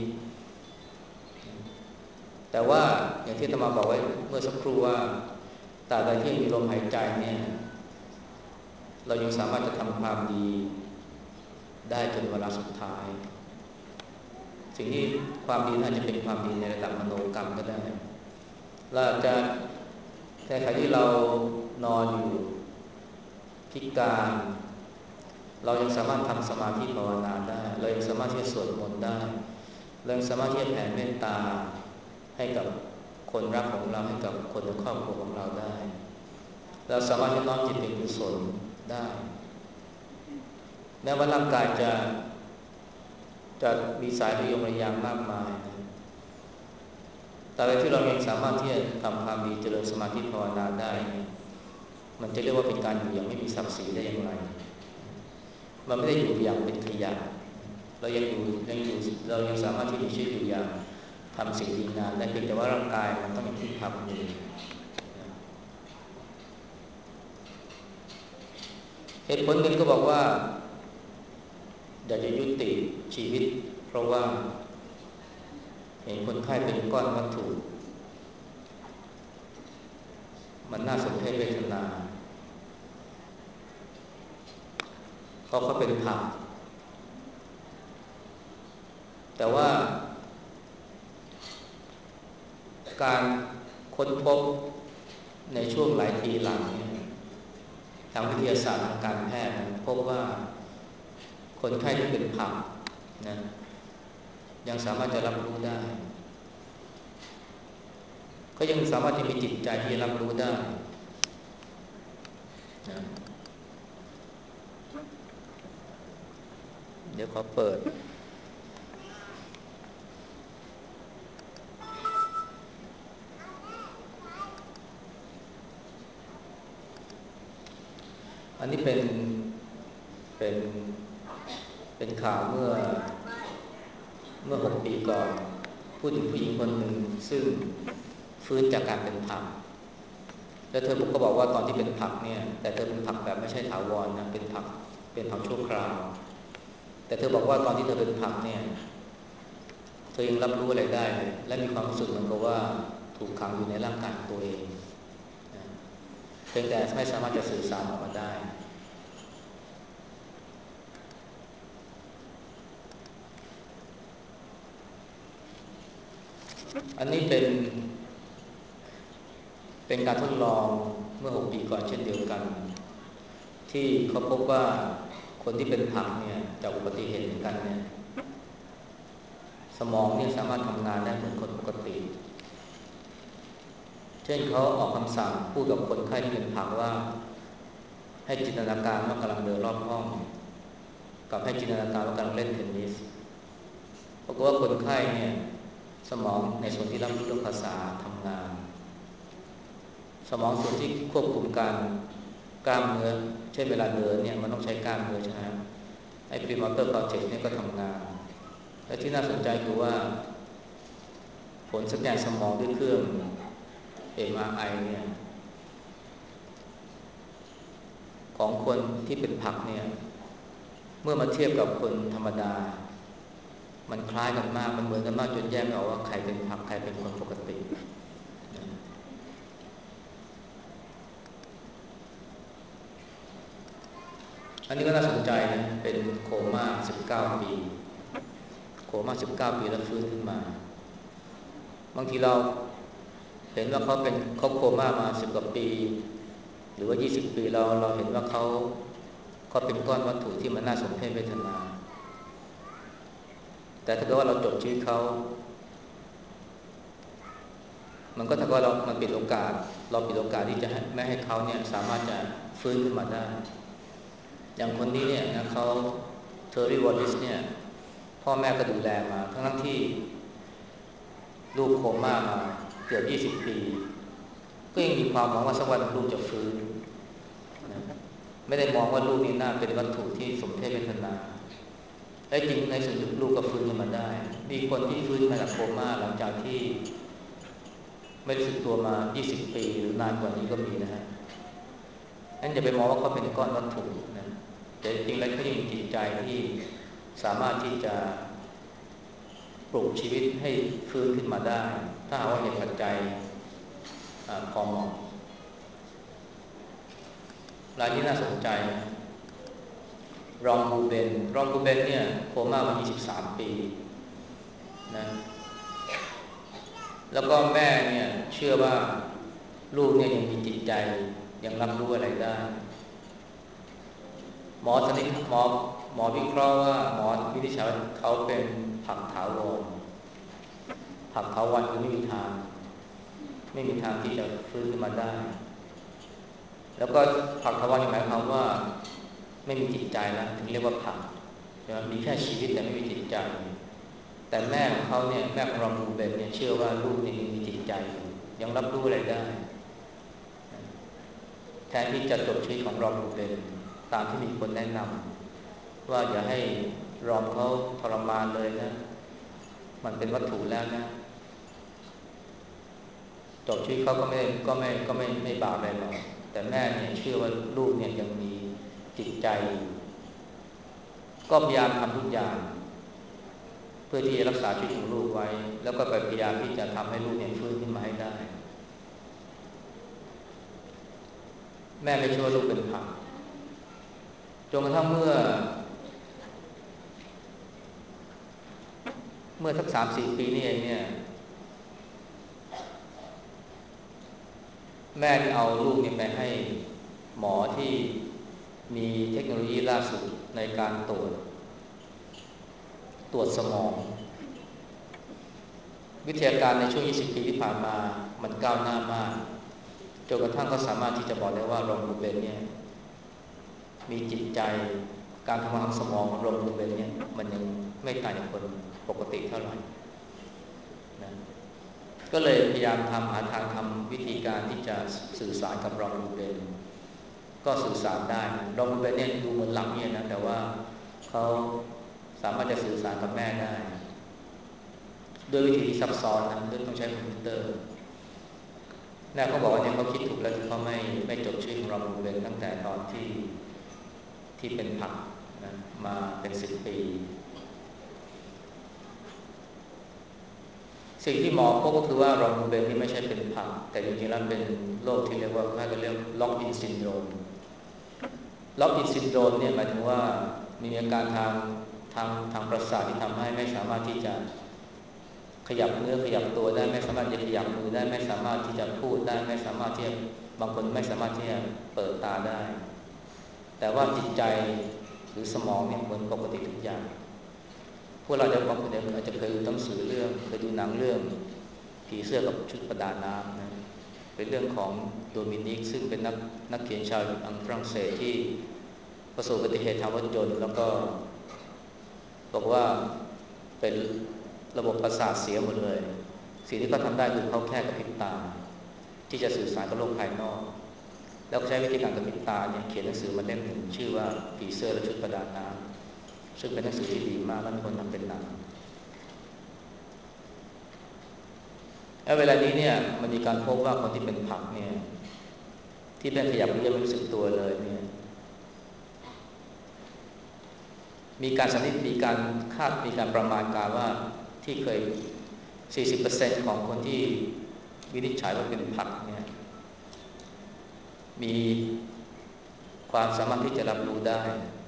แต่ว่าอย่างที่อาตมาบอกไว้เมื่อสักครู่ว่าตราบใดที่มีลมหายใจเนี่ยเรายังสามารถจะทำความดีได้จนเวลาสุดท้ายสิ่งที่ความดีน่าจะเป็นความดีในระดับมโนกรรมก็ได้เราจะแต่ใครที่เรานอนอยู่พิการเรายังสามารถทำสมาธิภาวนาได้เรายังสามารถที่จะสวดมนต์ได้เรายังสามารถที่จะแผ่เมตตาให้กับคนรักของเราให้กับคนในครอบครัวของเราได้เราสามารถที่น้อมจิตเป็นกุศลได้แม้ว่าร่างกายจะมีสายระยงระยางมากมายนะแต่อะไรที่เรายังสามารถที่จะทำความดีเจริญสมาธิภาวนาได้มันจะเรียกว่าเป็นการอยู่อย่างไม่มีศักดิ์ศรีได้อย่างไรมันไม่ได้อยู่อย่างเป็นขยะเรายังอยู่เรายังสามารถที่มีชีวิตอยู่อย่างทำสิ่งดีงามได้เพียงแต่ว่าร่างกายมันต้องพึ่งพาคนอื่นเหตุผลหนึ่งก็บอกว่าอยากจะยุติชีวิตเพราะว่าเห็นคนไข้เป็นก้อนวัตถุมันน่าสมเพชเวทนาเพราะเขาเป็นผักแต่ว่าการค้นพบในช่วงหลายปีหลังทางวิทยาศาสตร์ทางการแพทย์พบว่าคนไข้ที่เป็นผักนะยังสามารถจะรับรู้ได้ก็ยังสามารถจะมีจิตใจที่รับรู้ได้นะเดี๋ยวขอเปิดอันนี้เป็นเป็นข่าวเมื่อ6 ปีก่อนพูดถึงผู้หญิงคนหนึ่งซึ่งฟื้นจากการเป็นผักแล้วเธอก็บอกว่าตอนที่เป็นผักเนี่ยแต่เธอเป็นผักแบบไม่ใช่ถาวรนะเป็นผักชั่วคราวแต่เธอบอกว่าตอนที่เธอเป็นผักเนี่ยเธอยังรับรู้อะไรได้เลยและมีความรู้สึกเหมือนกับว่าถูกขังอยู่ในร่างกายตัวเองนะเพียงแต่ไม่สามารถจะสื่อสารออกมาได้อันนี้เป็นการทดลองเมื่อ6 ปีก่อนเช่นเดียวกันที่เขาพบว่าคนที่เป็นผักเนี่ยจากอุบัติเหตุเหมือนกันเนี่ยสมองเนี่ยสามารถทำงานได้เหมือนคนปกติเช่นเขาออกคำสั่งพูดกับคนไข้ที่เป็นผักว่าให้จินตนาการว่ากำลังเดินรอบห้องกับให้จินตนาการว่ากำลังเล่นเทนนิสปรากฏว่าคนไข้เนี่ยสมองในส่วนที่รับรู้เรื่องภาษาทำงานสมองส่วนที่ควบคุมการกล้ามเนื้อเช่นเวลาเดินเนี่ยมันต้องใช้กล้ามเนื้อใช่ไหมไอ้ premotor cortex เนี่ยก็ทำงานและที่น่าสนใจคือว่าผลสแกนสมองด้วยเครื่อง MRI เนี่ยของคนที่เป็นผักเนี่ยเมื่อมาเทียบกับคนธรรมดามันคล้ายกันมากมันเหมือนกันมากจนแยกไม่ออกว่าใครเป็นผักใครเป็นคนปกตินะอันนี้ก็น่าสนใจนะเป็นโคม่า19 ปีโคม่า19 ปีแล้วฟื้นขึ้นมาบางทีเราเห็นว่าเขาโคม่ามา10 กว่า ปีหรือว่า20 ปีเราเห็นว่าเขาเป็นก้อนวัตถุที่มันน่าสมเพชเวทนาแต่ถ้าเกิดว่าเราจบชีวิตเขามันก็ถ้าว่ามันปิดโอกาสเราปิดโอกาสที่จะไม่ให้เขาเนี่ยสามารถจะฟื้นขึ้นมาได้อย่างคนนี้เนี่ยนะเขาเทอร์รี่วอลลิสเนี่ยพ่อแม่ก็ดูแลมาทั้งที่ลูกโคม่ามาเกือบ20 ปีก็ยังมีความหวังว่าสักวันลูกจะฟื้นนะไม่ได้มองว่าลูกนี่น่าเป็นวัตถุที่สมเพชเวทนาและจริงในสุดลูกก็ฟื้นขึ้นมาได้มีคนที่ฟื้นมาจากโคม่าหลังจากที่ไม่รู้สึกตัวมา20 ปีหรือนานกว่านี้ก็มีนะฮะงั้นอย่าไปมองว่าเขาเป็นก้อนวัตถุนะแต่จริงๆแล้วเขายังมีจิตใจที่สามารถที่จะปลูกชีวิตให้ฟื้นขึ้นมาได้ถ้าหากว่าเหตุปัจจัยพอเหมาะรายนี้น่าสนใจนะรองบูเบนเนี่ยโคม่ามา23 ปีนะแล้วก็แม่เนี่ยเชื่อว่าลูกเนี่ยยังมีจิตใจยังรับรู้อะไรได้หมอสันนิษฐานหมอวิเคราะห์ว่าหมอวินิจฉัยเขาเป็นผักถาวรคือไม่มีทางที่จะฟื้นขึ้นมาได้แล้วก็ผักถาวรหมายความว่าไม่มีจิตใจแล้วถึงเรียกว่าผักใช่ไหมมีแค่ชีวิตแต่ไม่มีจิตใจแต่แม่ของเขาเนี่ยแม่ของรองบูเบนเนี่ยเชื่อว่าลูกเนี่ยยังมีจิตใจอยู่ยังรับรู้อะไรได้แทนที่จะจบชีวิตของรองบูเบนตามที่มีคนแนะนำว่าอย่าให้รอมเขาทรมานเลยนะมันเป็นวัตถุแล้วนะจบชีวิตเขาก็ไม่บาปอะไรหรอกแต่แม่เนี่ยเชื่อว่าลูกเนี่ยยังมีจิตใจก็พยายามทำทุกอย่างพื่อที่จะรักษาชีวิตของลูกไว้แล้วก็พยายามที่จะทำให้ลูกเนี่ยฟื้นขึ้นมาให้ได้แม่ไม่เชื่อว่าลูกเป็นผักจนกระทั่งเมื่อสัก3-4 ปีนี่เองเนี่ยแม่เอาลูกเนี่ยไปให้หมอที่มีเทคโนโลยีล่าสุดในการตรวจสมองวิทยาการในช่วง20 ปีที่ผ่านมามันก้าวหน้ามากจนกระทั่งก็สามารถที่จะบอกได้ว่ารองรูเบนเนี่ยมีจิตใจการทำงานของสมองของรองรูเบนเนี่ยมันยังไม่ต่างจากคนปกติเท่าไหร่นะก็เลยพยายามหาทางทำวิธีการที่จะสื่อสารกับรองรูเบนก็สื่อสารได้รองรูเบนเนี่ยดูเหมือนหลับเนี่ยนะแต่ว่าเขาสามารถจะสื่อสารกับแม่ได้ด้วยวิธีที่ซับซ้อนนะด้วยต้องใช้คอมพิวเตอร์แม่เขาบอกว่าเนี่ยเขาคิดถูกแล้วที่เขาไม่จบชีวิตของรองรูเบนตั้งแต่ตอนที่เป็นผักนะมาเป็น10 ปีสิ่งที่หมอพบก็คือว่ารองรูเบนนี่ไม่ใช่เป็นผักแต่จริงๆแล้วเป็นโรคที่เรียกว่าเขาเรียกล็อกอินซินโดรมล็อกอินซินโดรมเนี่ยหมายถึงว่ามีอาการทางประสาทที่ทำให้ไม่สามารถที่จะขยับเนื้อขยับตัวได้ไม่สามารถจะขยับมือได้ไม่สามารถที่จะพูดได้ไม่สามารถที่จะบางคนไม่สามารถที่จะเปิดตาได้แต่ว่าจิตใจหรือสมองเนี่ยเหมือนปกติทุกอย่างพวกเราจะบางคนอาจจะเคยดูหนังสือเรื่องเคยดูหนังเรื่องผีเสื้อกับชุดประดาน้ำนะเป็นเรื่องของโดมินิกซึ่งเป็นนักเขียนชาวอังฝรั่งเศสที่ประสบอุบัติเหตุทางรถยนต์แล้วก็บอกว่าเป็นระบบประสาทเสียหมดเลยสิ่งที่เขาทำได้คือเขาแค่กระพริบตาที่จะสื่อสารกับโลกภายนอกแล้วใช้วิธีการกระพริบตาเนี่ยเขียนหนังสือมาเล่มหนึ่งชื่อว่าผีเสื้อและชุดประดาน้ำซึ่งเป็นหนังสือที่ดีมากและมีคนทำเป็นหนังแล้วเวลานี้เนี่ยมันมีการพบว่าคนที่เป็นผักเนี่ยที่เป็นขยับเขยื้อนไม่รู้สึกตัวเลยเนี่ยมีการสันนิษฐานมีการคาดมีการประมาณการว่าที่เคย 40% ของคนที่วินิจฉัยว่าเป็นผักเนี่ยมีความสามารถที่จะรับรู้ได้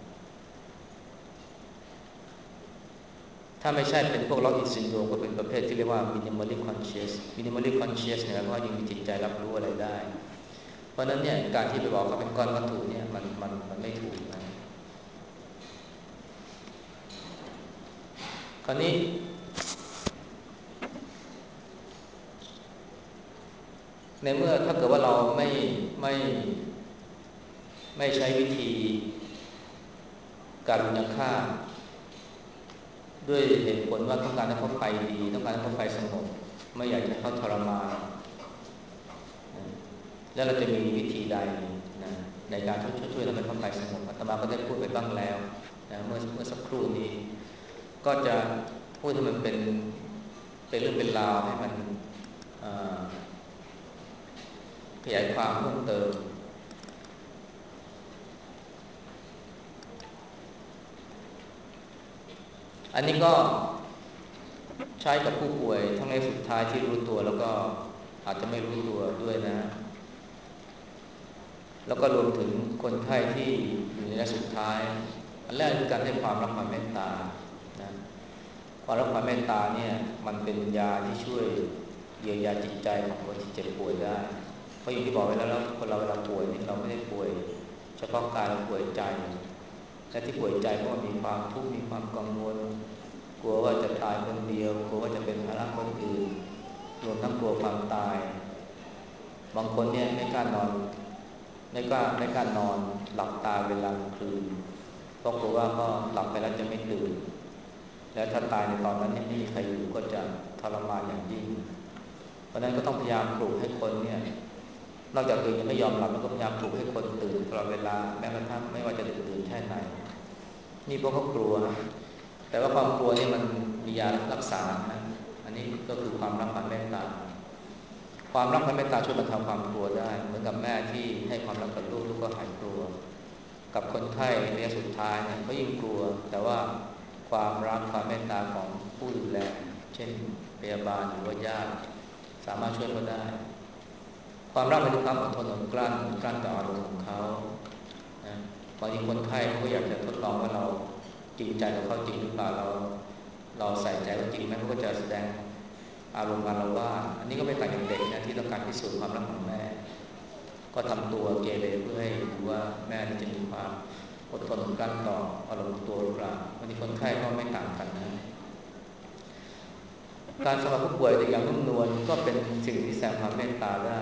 ถ้าไม่ใช่เป็นพวกล็อกอินซินโดรมก็เป็นประเภทที่เรียกว่า minimally conscious เนี่ยก็ยังมีจิตใจรับรู้อะไรได้เพราะนั้นเนี่ยการที่ไปบอกเขาเป็นก้อนวัตถุเนี่ยมันไม่ถูกนะคราวนี้ในเมื่อถ้าเกิดว่าเราไม่ใช้วิธีการุณฆาตด้วยเหตุผลว่าต้องการให้เขาไปดีต้องการให้เขาไปสงบไม่อยากให้เขาทรมานแล้วเราจะมีวิธีใดนะในการช่วยทำให้เขาไปสงบอาตมาก็ได้พูดไปบ้างแล้วนะเมื่อสักครู่นี้ก็จะพูดให้มันเป็นเรื่องเป็นราวให้มันขยายความเพิ่มเติมอันนี้ก็ใช้กับผู้ป่วยทั้งในสุดท้ายที่รู้ตัวแล้วก็อาจจะไม่รู้ตัวด้วยนะแล้วก็รวมถึงคนไข้ที่อยู่ในระยะสุดท้ายอันแรกคือการให้ความรักความเมตตานะความรักความเมตตาเนี่ยมันเป็นยาที่ช่วยเยียวยาจิตใจของคนที่เจ็บป่วยได้เพราะอย่างที่บอกไว้แล้วคนเราเวลาป่วยนี่เราไม่ได้ป่วยเฉพาะกายเราป่วยใจและที่ป่วยใจเพราะมีความทุกข์มีความกังวลกลัวว่าจะตายคนเดียวกลัวว่าจะเป็นภาระคนอื่นรวมทั้งกลัวความตายบางคนเนี่ยไม่กล้านอนหลับตาเวลากลางคืนเพราะกลัวว่าก็หลับไปแล้วจะไม่ตื่นแล้วถ้าตายในตอนนั้นเนี่ยไม่มีใครอยู่ก็จะทรมานอย่างยิ่งเพราะนั้นก็ต้องพยายามปลุกให้คนเนี่ยนอกจากตัวเองจะไม่ยอมหลับแล้วก็พยายามปลุกให้คนตื่นตลอดเวลาแม้กระทั่งไม่ว่าจะตื่นแค่ไหนนี่เพราะเขากลัวแต่ว่าความกลัวนี่มันมียารักษานะอันนี้ก็คือความรักความเมตตาความรักและเมตตาช่วยบรรเทาความกลัวได้เหมือนกับแม่ที่ให้ความรักกับลูกก็หายกลัวกับคนไข้ในระยะสุดท้ายเนี่ยเขายิ่งกลัวแต่ว่าคความรักความเมตตาของผู้ดูแลเช่นพยาบาลหรือว่าญาติสามารถช่วยเขาได้ความรักเป็นความอดทนอดกลั้นต่ออารมณ์ของเขานะบางทีคนไข้เขาก็อยากจะทดลองว่าเราจริงใจกับเขาจริงหรือเปล่าเราใส่ใจเขาจริงไหมเขาก็จะแสดงอารมณ์มาเราว่าอันนี้ก็ไม่ต่างจากเด็กนะที่ต้องการพิสูจน์ความรักของแม่ก็ทำตัวเกเรเพื่อให้ดูว่าแม่จะมีความอดทนอดกลั้นต่ออารมณ์ของตัวหรือเปล่าบางทีคนไข้ก็ไม่ต่างกันนะการสำหรับผู้ป่วยอย่างนุ่มนวลก็เป็นสิ่งที่แสดงความเมตตาได้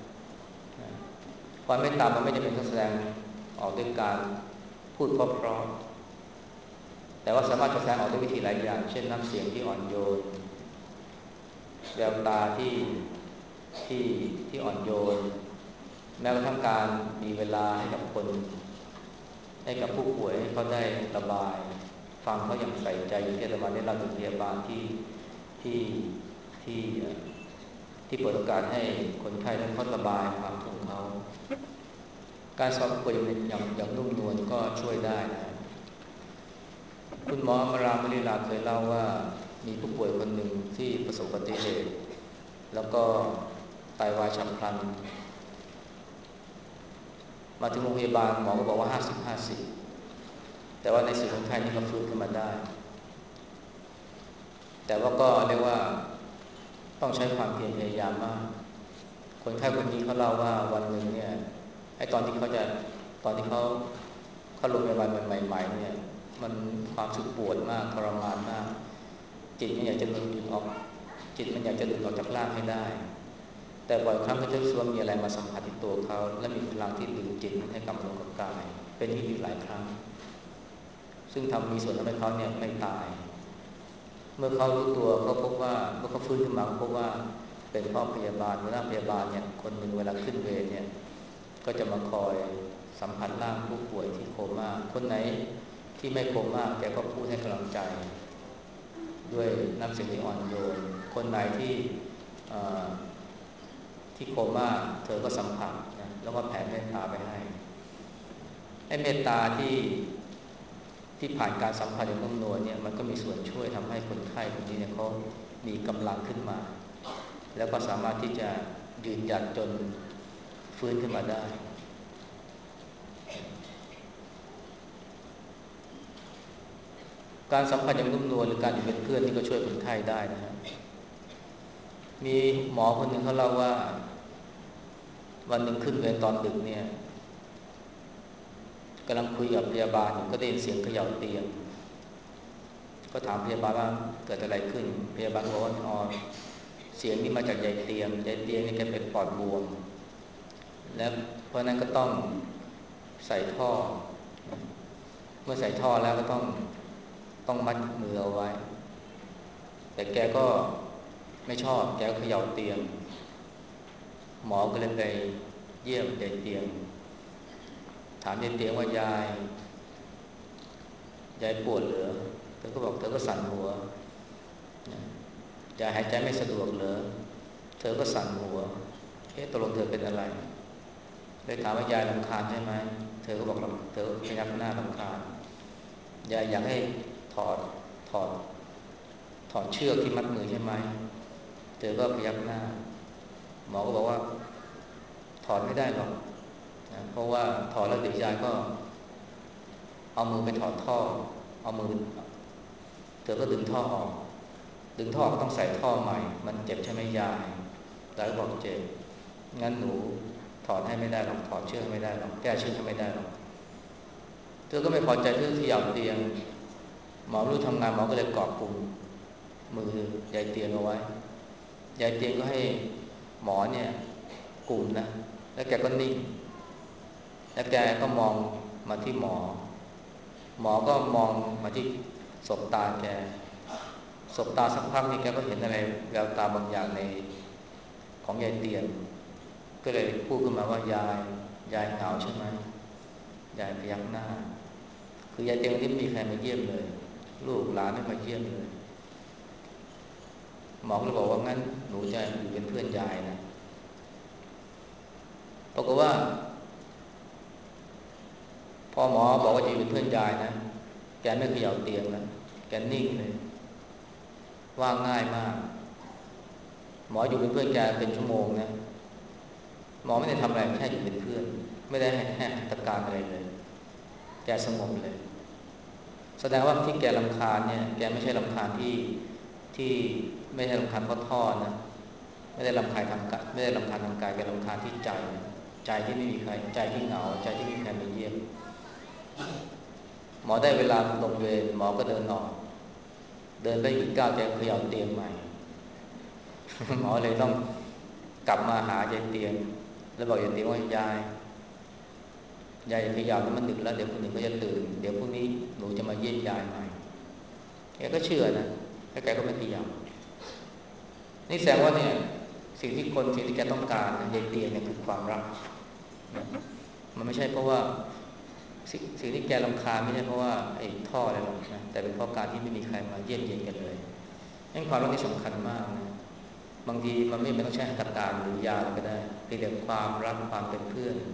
ความเมตตามันไม่จำเป็นต้องแสดงออกด้วยการพูดเพราะแต่ว่าสามารถจะแสดงออกด้วยวิธีหลายอย่างเช่นน้ำเสียงที่อ่อนโยนแววตาที่ที่อ่อนโยนแม้กระทั่งการมีเวลาให้กับคนให้กับผู้ป่วยให้เขาได้ระบายฟังเขาอย่างใส่ใจอย่างที่อาตมาได้เล่าถึงพยาบาลที่ที่ที่เปิดโอกาสให้คนไข้ได้เขาระบายความทุกข์ของเขาการสอนผู้ป่วยอย่างนุ่มนวลก็ช่วยได้นะคุณหมออมรามณีลาเคยเล่าว่ามีผู้ป่วยคนหนึ่งที่ประสบอุบัติเหตุแล้วก็ไตวายฉับพลันมาถึงโรงพยาบาลหมอก็บอกว่า50-50แต่ว่าในส่วนคนไข้นี่ก็ฟื้นขึ้นมาได้แต่ว่าก็เรียกว่าต้องใช้ความเพียรพยายามมากคนไข้คนนี้เขาเล่าว่าวันหนึ่งเนี่ยไอ้ตอนที่เขาโรงพยาบาลใหม่ๆเนี่ยมันความสุขปวดมากทรมานมากจิตมันอยากจะหลุดออกจิตมันอยากจะหลุดออกจากร่างให้ได้แต่บ่อยครั้งก็จะรู้สึกว่ามีอะไรมาสัมผัสที่ตัวเขาและมีพลังที่ดึงจิตให้กลับมาลงกับกายเป็นอย่างนี้หลายครั้งซึ่งมีส่วนทำให้เขาเนี่ยไม่ตายเมื่อเขารู้ตัวเขาพบว่าเมื่อเขาฟื้นขึ้นมาพบว่าเป็นพ่อพยาบาลหัวหน้าพยาบาลเนี่ยคนหนึ่งเวลาขึ้นเวรเนี่ยก็จะมาคอยสัมผัสร่างผู้ป่วยที่โคม่าคนไหนที่ไม่โคม่าแกก็พูดให้กำลังใจด้วยน้ำเสียงที่อ่อนโยนคนไหนที่โคม่าเธอก็สัมผัสนะแล้วก็แผ่เมตตาไปให้เมตตาที่ผ่านการสัมผัสอย่างนุ่มนวลเนี่ยมันก็มีส่วนช่วยทำให้คนไข้คนนี้เนี่ยเขามีกำลังขึ้นมาแล้วก็สามารถที่จะยืนหยัดจนฟื้นขึ้นมาได้การสัมผัสอย่างนุ่มนวลหรือการอยู่เป็นเพื่อนนี่ก็ช่วยคนไข้ได้นะฮะมีหมอคนหนึ่งเขาเล่าว่าวันหนึ่งขึ้นเวรตอนดึกเนี่ยกำลังคุยกับพยาบาลอยู่ก็ได้ยินเสียงเขย่าเตียงก็ถามพยาบาลว่าเกิดอะไรขึ้นพยาบาลบอกว่าอ๋อเสียงนี้มาจากยายเตียงนี่แกเป็นปอดบวมแล้วเพราะนั้นก็ต้องใส่ท่อเมื่อใส่ท่อแล้วก็ต้องมัดมือเอาไว้แต่แกก็ไม่ชอบแกก็เขย่าเตียงหมอก็เลยไปเยี่ยมยายเตียงถามยายเตียงว่ายายปวดเหรอเธอก็บอกเธอก็สั่นหัวยายหายใจไม่สะดวกเหรอเธอก็สั่นหัวตกลงเธอเป็นอะไรเลยถามว่ายายรำคาญใช่ไหมเธอก็บอกเธอพยักหน้ารำคาญยายอยากให้ถอดถอดถอดเชือกที่มัดมือใช่ไหมเธอก็พยักหน้าหมอก็บอกว่าถอดไม่ได้หรอกนะเพราะว่าถอดแล้วเดี๋ยวยายก็เอามือไปถอดท่อเอามือเธอก็ดึงท่อออกก็ต้องใส่ท่อใหม่มันเจ็บใช่ไหมยายยายก็บอกเจ็บงั้นหนูถอดให้ไม่ได้หรอกถอดเชือกไม่ได้หรอกแก้เชือกไม่ได้หรอกเธอก็ไม่พอใจเธอขยับเตียงหมอรู้ทำงานหมอก็เลยกอบกุมมือยายเตียงเอาไว้ยายเตียงก็ให้หมอเนี่ยกลุ่มนะแล้วแกก็นิ่งแล้วแกก็มองมาที่หมอก็มองมาที่ศพตาแกศพตาสักพักนี่แกก็เห็นอะไรแววตาบางอย่างในของยายเตียงก็เลยพูดขึ้นมาว่ายายเหงาใช่ไหมยายพยักหน้าคือยายเตียงนี้ไม่มีใครมาเยี่ยมเลยลูกหลานไม่มาเยี่ยมเลยหมอก็เลยบอกว่างั้นหนูจะอยู่เป็นเพื่อนยายนะปรากฏว่าพอหมอบอกว่าจะอยู่เป็นเพื่อนยายนะแกไม่เขย่าเตียงนะแกนิ่งเลยว่าง่ายมากหมออยู่เป็นเพื่อนแกเป็นชั่วโมงนะหมอไม่ได้ทำอะไรแค่อยู่เป็นเพื่อนไม่ได้ให้หัตถการอะไรเลยแกสงบเลยแสดงว่าที่แกรำคาญเนี่ยแกไม่ใช่รำคาญที่ไม่ใช่รำคาญเพราะท่อนะไม่ได้รำคาญทางกายไม่ได้รำคาญทางกายแกรำคาญที่ใจใจที่ไม่มีใครใจที่เหงาใจที่ไม่มีใครมาเยี่ยมหมอได้เวลาลงเวรหมอก็เดินออกเดินไปอีกก้าวแกเขย่าเตียงใหม่หมอเลยต้องกลับมาหายายเตียงแล้วบอกยายเตียงว่ายายเขย่าแล้วมันดึกแล้วเดี๋ยวคนอื่นก็จะตื่นเดี๋ยวพรุ่งนี้หนูจะมาเยี่ยมยายใหม่แกก็เชื่อนะแล้วแกก็ไม่เขย่านี่แสดงว่าเนี่ยสิ่งที่แกต้องการยายเตียงเนี่ยคือความรักมันไม่ใช่เพราะว่าสิ่งที่แกรำคาญไม่ใช่เพราะว่าไอ้ท่ออะไรหรอกนะแต่เป็นเพราะการที่ไม่มีใครมาเยี่ยมเยียนกันเลยนั่นความรักที่สำคัญมากนะบางทีมันไม่ต้องใช้หัตถการหรือยาก็ได้เพียงแต่ความรักความเป็นเพื่อน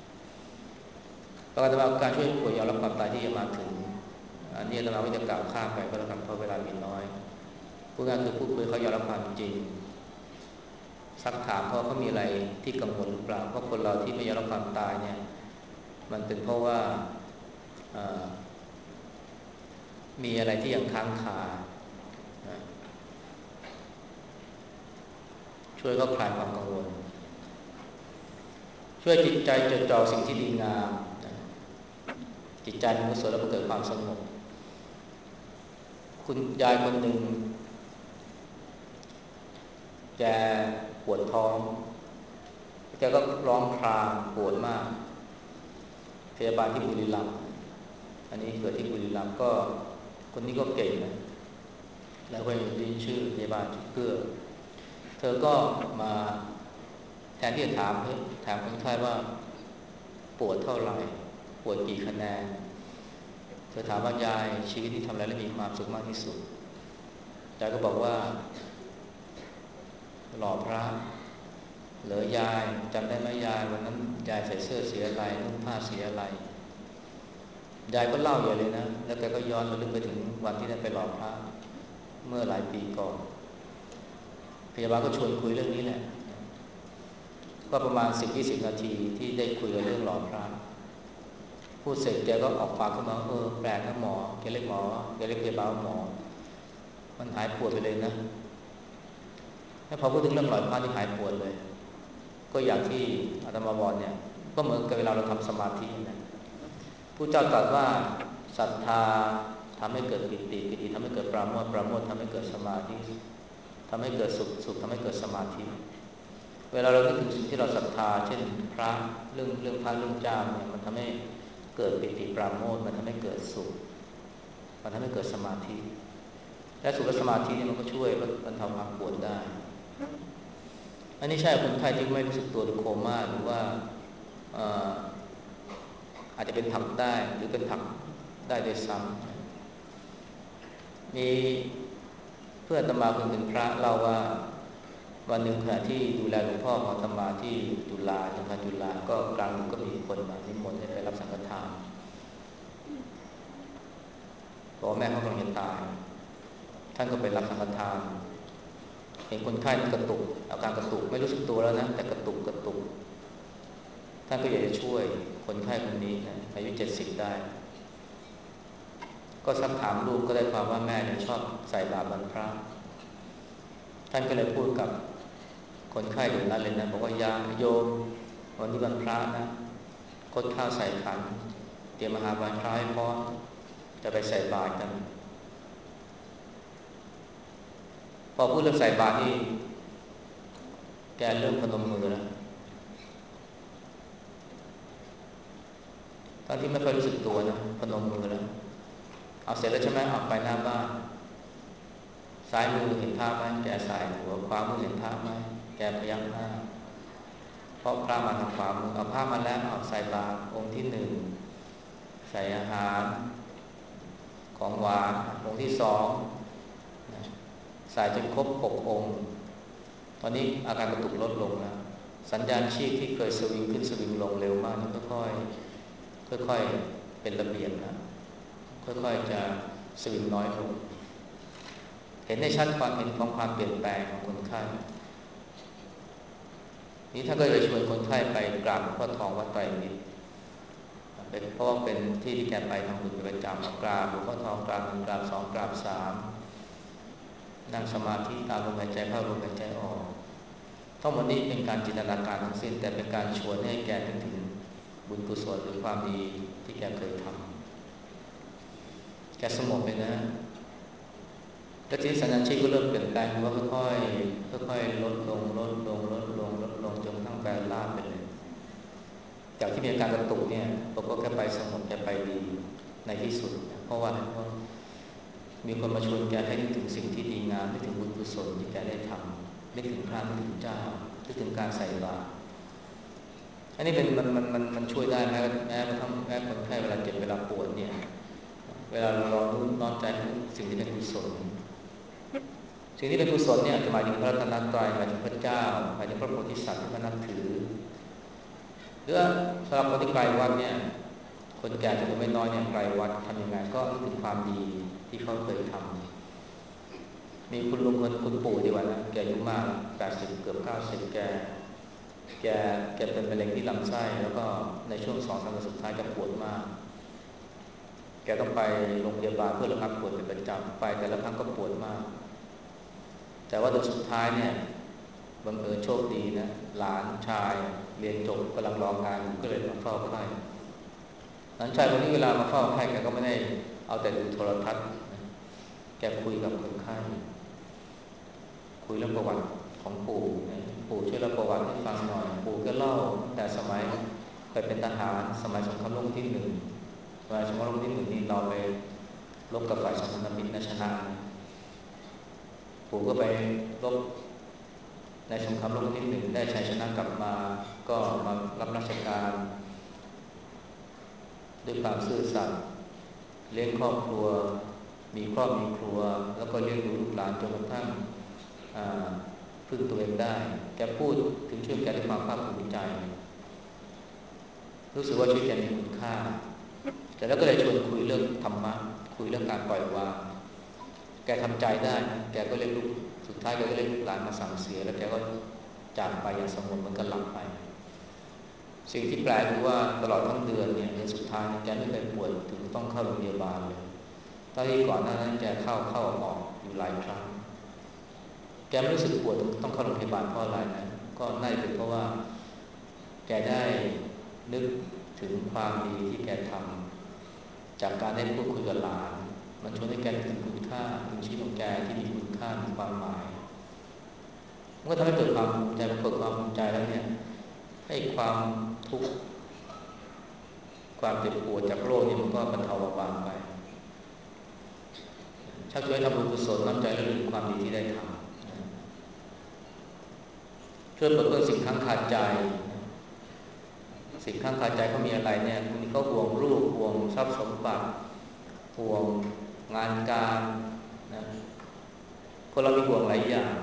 ประการช่วยป่วยยอมรับความตายที่จะมาถึงอันนี้เราจะกล่าวข้ามไปก็แล้วกันเพราะเวลามีน้อยผู้งานคือพูดคุยเขายอมรับความจริงซักถามเขามีอะไรที่กังวลหรือเปล่าเพราะคนเราที่ไม่ยอมรับความตายเนี่ยมันเป็นเพราะว่ามีอะไรที่ยังค้างคาช่วยเขาคลายความกังวลช่วยจิตใจจดจ่อสิ่งที่ดีงามจิตใจมันกุศลแล้วก็เกิดความสงบคุณยายคนหนึ่งแกปวดท้องแกก็ร้องครางปวดมากพยาบาลที่บุรีรัมย์อันนี้เกิดที่บุรีรัมย์ก็คนนี้ก็เก่งนะแล้วก็ยังได้ชื่อพยาบาลชื่อเกื้อเธอก็มาแทนที่จะถามคนไข้ว่าปวดเท่าไหร่ปวดกี่คะแนนเธอถามว่ายายชีวิตที่ทำอะไรแล้วมีความสุขมากที่สุดยายก็บอกว่าหล่อพระเหลือยายจำได้ไหมยายวันนั้นยายใส่เสื้อสีอะไรนุ่งผ้าสีอะไรยายก็เล่าใหญ่เลยนะแล้วแกก็ย้อนระลึกไปถึงวันที่ได้ไปหล่อพระเมื่อหลายปีก่อนพยาบาลก็ชวนคุยเรื่องนี้แหละก็ประมาณ10-20 นาทีที่ได้คุยกันเรื่องหล่อพระพูดเสร็จแกก็ออกปากขึ้นมาแปลกนะหมอแกเรียกพยาบาลหมอมันหายปวดไปเลยนะแล้วพอพูดถึงเรื่องหล่อพระที่หายปวดเลยก็อย่างที่อาตมาบอกเนี่ยก็เหมือนกับเวลาเราทำสมาธินะผู้เจ้าตรัสว่าศรัทธาทำให้เกิดปิติทำให้เกิดปราโมทย์ทำให้เกิดสมาธิทำให้เกิดสุขทำให้เกิดสมาธิเวลาเราคิดถึงสิ่งที่เราศรัทธาเช่นพระเรื่องพระเรื่องเจ้าเนี่ยมันทำให้เกิดปิติปราโมทย์มันทำให้เกิดสุขมันทำให้เกิดสมาธิและสุขและสมาธิเนี่ยมันก็ช่วยลดบรรเทาความปวดได้อันนี้ใช่คนไข้ที่ไม่รู้สึกตัวหรือโคม่าหรือว่าอาจจะเป็นผักได้หรือเป็นผักได้โดยซ้ำมีเพื่อนอาตมาคนหนึ่งพระเล่าว่าวันหนึ่งขณะที่ดูแลหลวงพ่อของอาตมาที่จุฬาโรงพยาบาลจุฬาก็กลางดึกก็มีคนมานิมนต์ให้ไปรับสังฆทานบอกแม่เขากำลังจะตายท่านก็ไปรับสังฆทานเห็นคนไข้กระตุกอาการกระตุกไม่รู้สึกตัวแล้วนะแต่กระตุกท่านก็อยากจะช่วยคนไข้คนนี้นะอายุ70ได้ก็ซักถามลูกก็ได้ความว่าแม่เนี่ยชอบใส่บาตรวันพระท่านก็เลยพูดกับคนไข้อยู่นั้นเลยนะบอกว่ายาโยมวันนี้วันพระนะคดข้าวใส่ขันเตรียมอาหารวันพระให้พร้อมจะไปใส่บาตรกันพอพูดเรื่องใส่บาตรนี่แกเริ่มพนมมือแล้วตอนที่ไม่ค่อยรู้สึกตัวนะพนมมือแล้วเอาเสร็จแล้วใช่ไหมออกไปหน้าบ้านซ้ายมือเห็นภาพไหมแกใส่หัวขวามือเห็นภาพไหมแกพยักหน้าเพราะพระมาทางขวามือเอาผ้ามาแล้วเอาใส่บาตรองค์ที่1ใส่อาหารของหวานองค์ที่2ใส่จนครบ6 องค์ตอนนี้อาการกระตุกลดลงแล้วสัญญาณชีพที่เคยสวิงขึ้นสวิงลงเร็วมากนี่ค่อยเป็นระเบียบนะค่อยๆจะสวิงน้อยลงนได้ชัดความเห็นของความเปลี่ยนแปลงของคนไข้นี้ท่านก็เลยชวนคนไข้ไปกราบหลวงพ่อทองวัดไตรมิตรเป็นเพราะว่าเป็นที่ที่แกไปทำบุญเป็นประจำกราบหลวงพ่อทองกราบ1กราบ2กราบ3นั่งสมาธิตามลมหายใจเข้าลมหายใจออกทั้งหมดนี้เป็นการจินตนาการทั้งสิ้นแต่เป็นการชวนให้แกนึกถึงบุญกุศลหรือความดีที่แกเคยทำแกสงบไปนะแล้วทีนี้สัญญาณชีพก็เริ่มเปลี่ยนแปลงว่าค่อยๆลดลงจนทั้งแปลลาบไปเลยจากที่มีอาการกระตุกเนี่ยปรากฏแกไปสงบแกไปดีในที่สุดเพราะว่ามีคนมาชวนแกให้นึกถึงสิ่งที่ดีงามนึกถึงบุญกุศลที่แกได้ทำนึกถึงพระนึกถึงเจ้านึกถึงการใส่บาตรอันนี้เป็นมันช่วยได้แม้คนไข้เวลาเจ็บเวลาปวดเนี่ยเวลาเราน้อมใจสิ่งที่เป็นกุศลสิ่งที่เป็นกุศลเนี่ยจะหมายถึงพระรัตนตรัยหมายถึงพระเจ้าหมายถึงพระโพธิสัตว์ที่มานับถือหรือสำหรับคนที่ไกลวัดเนี่ยคนแก่จำนวนไม่น้อยเนี่ยไกลวัดทำยังไงก็นึกถึงความดีที่เขาเคยทำมีคุณลุงคุณปู่ดีกว่านะแกอายุมาก80เกือบ90แกเป็นมะเร็งที่ลำไส้แล้วก็ในช่วง2-3 เดือนสุดท้ายแกปวดมากแกต้องไปโรงพยาบาลเพื่อระงับปวดเป็นประจำไปแต่ละครั้งก็ปวดมากแต่ว่าโดยสุดท้ายเนี่ยบังเอิญโชคดีนะหลานชายเรียนจบกำลังรองานก็เลยมาเฝ้าไข้หลานชายคนนี้เวลามาเฝ้าไข้แกก็ไม่ได้เอาแต่ดูโทรทัศน์แกคุยกับคนไข้คุยเรื่องประวัติของปู่ช่วยเล่าประวัติให้ฟังหน่อยปู่ก็เล่าแต่สมัยเคยเป็นทหารสมัยสงครามโลกที่1สมัยสงครามโลกที่1นี่เราไปรบกับฝ่ายสัมพันธมิตรชนะปู่ก็ไปรบในสงครามโลกที่1ได้ชัยชนะกลับมาก็มารับราชการด้วยความซื่อสัตย์เลี้ยงครอบครัวมีครอบมีครัวแล้วก็เลี้ยงดูลูกหลานจนกระทั่งพึ่งตัวเองได้แกพูดถึงชีวิตแกด้วยความภาคภูมิใจรู้สึกว่าชีวิตแกมีคุณค่าแต่แล้วก็เลยชวนคุยเรื่องธรรมะคุยเรื่องการปล่อยวางแกทำใจได้แกก็เรียกลูกสุดท้ายแกก็เรียกลูกหลานมาสั่งเสียแล้วแกก็จากไปอย่างสงบเหมือนกับหลับไปสิ่งที่แปลกคือว่าตลอดทั้งเดือนเนี่ยเดือนสุดท้ายแกไม่เคยป่วยถึงต้องเข้าโรงพยาบาลเลยตอนที่ก่อนหน้านั้นแกเข้าออกอยู่หลายครั้งแกไม่รู้สึกปวดต้องเข้าโรงพยาบาลเพราะอะไรนะก็น่าจะเป็นเพราะว่าแกได้นึกถึงความดีที่แกทำจากการได้พูดคุยกับหลานมันชวนให้แกถึงคุณค่าถึงชีวิตของแกที่มีคุณค่ามีความหมายเมื่อทำให้เกิดความภูมิใจเกิดความภูมิใจแล้วเนี่ยให้ความทุกข์ความเจ็บปวดจากโรคเนี่ยมันก็บรรเทาเบาบางไปชักชวนให้ทำบุญกุศลน้ำใจและลึกความดีที่ได้ทำช่วยปลดเปลื้องสิ่งค้างคาใจสิ่งข้างคาใจเขามีอะไรเนี่ยมีเขาห่วงรูปห่วงทรัพย์สมบัติห่วงงานการนะคนเรามีห่วงหลายอย่าง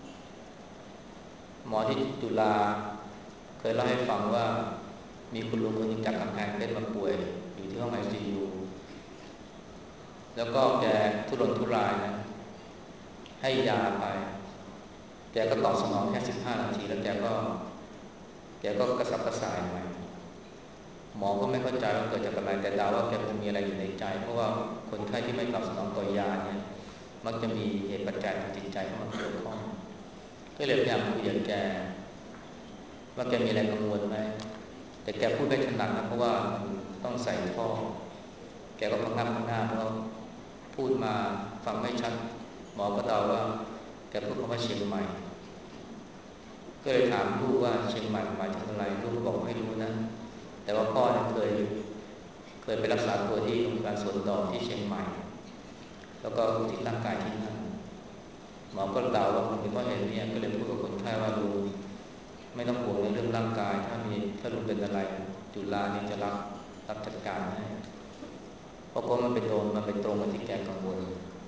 หมอที่จุฬาเคยเล่าให้ฟังว่ามีคุณลุงคนนึงจากกำแพงเพชรมาป่วยอยู่ที่ห้อง ICU แล้วก็แกทุรนทุรายนะให้ยาไปแกก็ตอบสนองแค่15 นาทีแล้วแกก็กระสับกระส่ายไปหมอก็ไม่เข้าใจว่าเกิดจากอะไรแต่เดาว่าแกคงมีอะไรอยู่ในใจเพราะว่าคนไข้ที่ไม่ตอบสนองต่อยาเนี่ยมักจะมีเหตุปัจจัยทางจิตใจเข้ามาเกี่ยวข้องก็เลยพยายามคุยกับแกว่าแกมีอะไรกังวลไหมแต่แกพูดไม่ถนัดนะเพราะว่าต้องใส่ท่อแกก็พังงาเพราะพูดมาฟังไม่ชัดหมอก็เดาว่าแกพูดคำว่าเชียงใหม่ก็เลยถามลูกว่าเชียงใหม่หมายถึงอะไรลูกก็บอกไม่รู้นะแต่ว่าพ่อเนี่ยเคยไปรักษาตัวที่โรงพยาบาลสวนดอกที่เชียงใหม่แล้วก็อุทิศร่างกายที่นั่นหมอก็เดาว่าคงเป็นเพราะเหตุนี้ก็เลยพูดกับคนไข้ว่าลุงไม่ต้องห่วงในเรื่องร่างกายถ้าลุงเป็นอะไรจุฬาเนี่ยจะรับจัดการให้เพราะมันเป็นตรงกับที่แกกังวล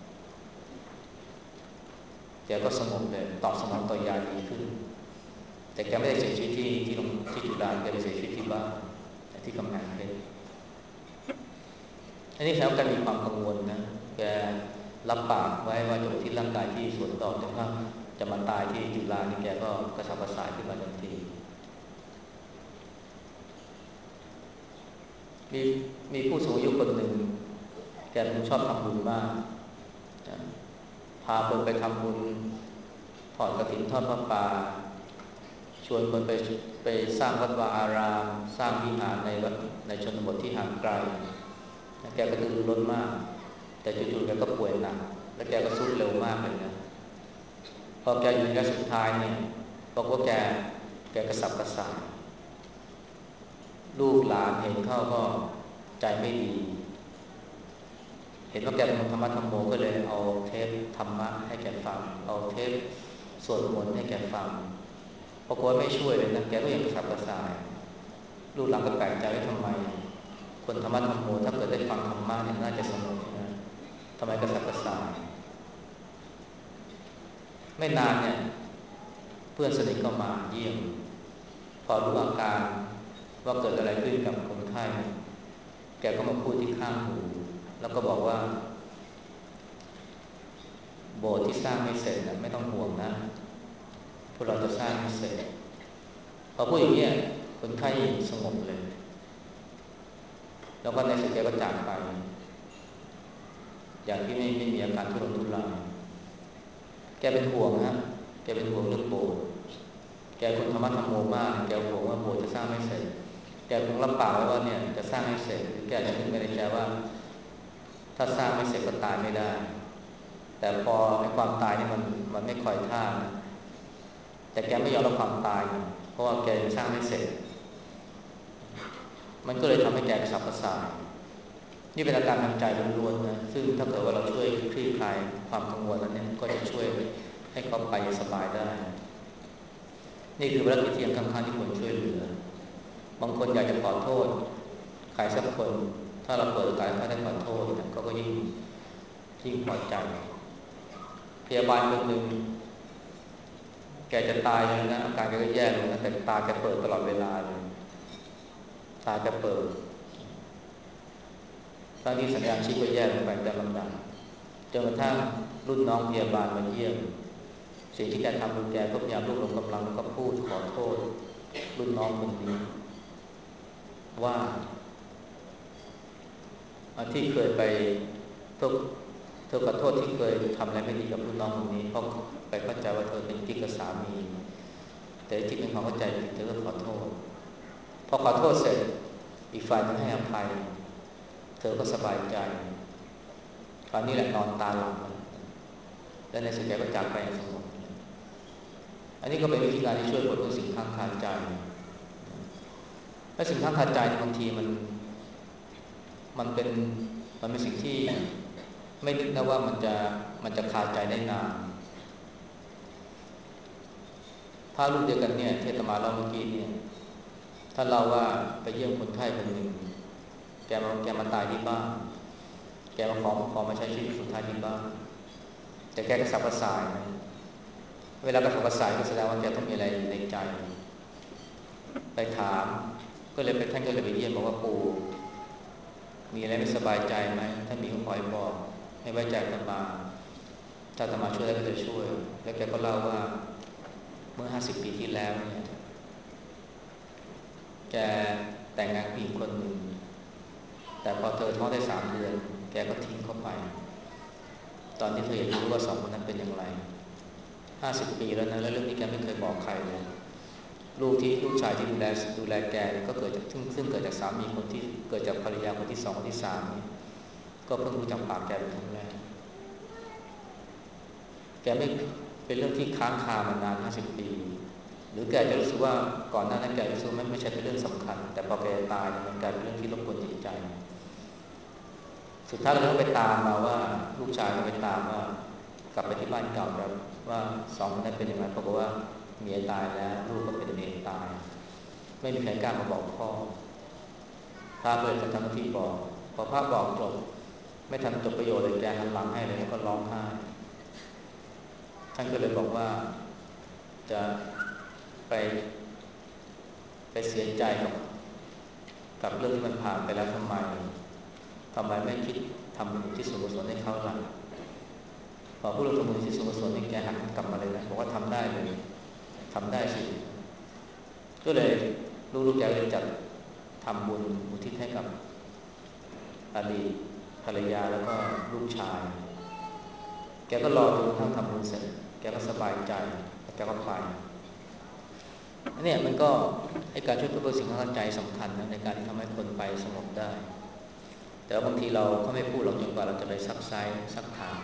แกก็สงบเลยตอบสนองต่อยาดีขึ้นแต่แกไม่ได้เสียชีวิตที่จุฬาแกไปเสียชีวิตที่บ้านที่กำแพงเพชรอันนี้แถวกันมีความกังวลนะแกรับปากไว้ว่าจะอุทิศร่างกายที่สวนดอกแต่ว่าจะมาตายที่จุฬานี่แกก็กระสับกระส่ายขึ้นมาทันทีมีมีผู้สูงอายุคนหนึ่งแกเป็นคนชอบทำบุญมากพาคนไปทำบุญทอดกฐินทอดพระป่าชวนคนไปสร้างวัดวาอารามสร้างวิหารในวัดในชนบทที่ห่างไกลแกก็ตื่นร้นมากแต่จู่ๆแกก็ป่วยหนักและแกก็ทรุดเร็วมากเลยนะพอแกอยู่ในระยะสุดท้ายเนี่ยบอกว่าแกกระสับกระส่ายลูกหลานเห็นเข้าก็ใจไม่ดีเห็นว่าแกเป็นคนธรรมะธรรมโมก็เลยเอาเทปธรรมะให้แกฟังเอาเทปสวดมนต์ให้แกฟังปรากฏว่าไม่ช่วยเลยนะแกก็ยังกระสับกระส่ายลูกหลานก็แปลกใจว่าทำไมคนธรรมะธรรมโมถ้าเกิดได้ฟังธรรมะเนี่ยน่าจะสงบนะทำไมกระสับกระส่ายไม่นานเนี่ยเพื่อนสนิทก็มาเยี่ยมพอรู้อาการว่าเกิดอะไรขึ้นกับคนไข้แกก็มาพูดที่ข้างหูแล้วก็บอกว่าโบสถ์ที่สร้างไม่เสร็จนะไม่ต้องห่วงนะพวกเราจะสร้างให้เสร็จพอพูดอย่างนี้คนไข้สงบเลยแล้วก็ในสุดแกก็จากไปอย่างที่ไม่มีอาการทุรนทุรายแกเป็นห่วงฮะแกเป็นห่วงเรื่องโบสถ์แกคนธรรมะธรรมโมมากแกห่วงว่าโบสถ์จะสร้างไม่เสร็จแกคงรับปากไว้ว่าเนี่ยจะสร้างให้เสร็จแกจะนึกไปในใจว่าถ้าสร้างไม่เสร็จก็ตายไม่ได้แต่พอในความตายนี่มันไม่คอยท่าแต่แกไม่ยอมรับความตายเพราะว่าแกสร้างไม่เสร็จมันก็เลยทำให้แกกระสับกระส่ายนี่เป็นอาการทางใจล้วนๆนะซึ่งถ้าเกิดว่าเราช่วยคลี่คลายความกังวลนั้นเนี่ยก็จะช่วยให้เขาไปสบายได้นี่คือภารกิจที่สำคัญที่ควรช่วยเหลือบางคนอยากจะขอโทษใครสักคนถ้าเราเปิดโอกาสให้เขาได้ขอโทษเนี่ยก็ยิ่งพอใจพยาบาลคนหนึ่งแกจะตายแล้วนะอาการแกก็แย่ลงนะแต่ตาแกเปิดตลอดเวลาเลยตาแกเปิดตอนนี้สัญญาณชีพก็แย่ลงไปแต่ลำดับจนกระทั่งรุ่นน้องพยาบาลมาเยี่ยมสิ่งที่แกทำคือแกก็พยายามรวบรวมกำลังแล้วก็พูดขอโทษรุ่นน้องคนนี้ว่าที่เคยไปเธอขอโทษที่เคยทำอะไรไม่ดีกับรุ่นน้องคนนี้เพราะไปเข้าใจว่าเธอเป็นกิ๊กกับสามีแต่ที่เป็นความเข้าใจผิดเธอก็ขอโทษพอขอโทษเสร็จอีกฝ่ายนึงให้อภัยเธอก็สบายใจตอนนี้แหละนอนตาหลับและในสุดแกก็จากไปอย่างสงบอันนี้ก็เป็นวิธีการที่ช่วยปลดทุกสิ่งข้างคาใจและสิ่งข้างคาใจบางทีมันเป็นสิ่งที่ไม่นึกนะว่ามันจะคาใจได้นานพระรูปเดียวกันเนี่ยที่อาตมาเล่าเมื่อกี้เนี่ยถ้าเราว่าไปเยี่ยมคนไข้คนหนึ่งแกมาตายที่บ้านแกมาขอมาใช้ชีวิตสุดท้ายที่บ้านแต่แกกระสับกระส่ายนะเวลากระสับกระส่ายก็แสดงว่าแกต้องมีอะไรในใจไปถามท่านก็เลยไปเยี่ยมบอกว่าปู่มีอะไรไม่สบายใจไหมถ้ามีก็ขอให้บอกให้ไว้ใจอาตมาถ้าอาตมาช่วยได้ก็จะช่วยแล้วแกก็เล่าว่าเมื่อ50 ปีที่แล้วเนี่ยแกแต่งงานกับผู้หญิงคนหนึ่งแต่พอเธอท้องได้3 เดือนแกก็ทิ้งเข้าไปตอนนี้เธออยากรู้ว่า2 คนนั้นเป็นอย่างไร50 ปีแล้วนะแล้วเรื่องนี้แกไม่เคยบอกใครเลยลูกชายที่ดูแลแกก็เกิดจากซึ่งเกิดจากสามีคนที่เกิดจากภรรยาคนที่2คนที่3นี่ก็เพิ่งรู้จากปากแกเป็นครั้งแรกแกไม่เป็นเรื่องที่ค้างคามานาน50 ปีหรือแกจะรู้สึกว่าก่อนหน้านั้นแกรู้สึกไม่ใช่เป็นเรื่องสำคัญแต่พอแกตายมันกลายเป็นเรื่องที่รบกวนจิตใจสุดท้ายเราก็ไปตามมาว่าลูกชายก็ไปตามว่ากลับไปที่บ้านเก่าแล้วว่า2 คนนั้นเป็นอย่างไรเพราะว่าเมียตายแล้วลูกก็เป็นเมียตายไม่มีใครกล้ามาบอกพ่อพระเลยจะทำที่บอกพอพระบอกจบไม่ทันจบประโยชน์เลยแกหันหลังให้เลยแล้วก็ร้องไห้ท่านก็เลยบอกว่าจะไปเสียใจกับเรื่องที่มันผ่านไปแล้วทำไมไม่คิดทำบุญที่ส่วนกุศลให้เขาล่ะพอผู้ลงทุนมูลนิธิสุขสนนี่แกหันกลับมาเลยนะบอกว่าทำได้เลยทำได้สิก็เลยลูกๆแกเลยจัดทำบุญอุทิศให้กับอดีตภรรยาแล้วก็ลูกชายแกก็รอจนกระทั่งทำบุญเสร็จแกก็สบายใจแกก็ไปอันนี้มันก็ให้การช่วยเพื่อสิ่งที่ใจสำคัญนะในการที่ทำให้คนไปสงบได้แต่บางทีเราก็ไม่พูดหรอกจนกว่าเราจะไปซักไซซักถาม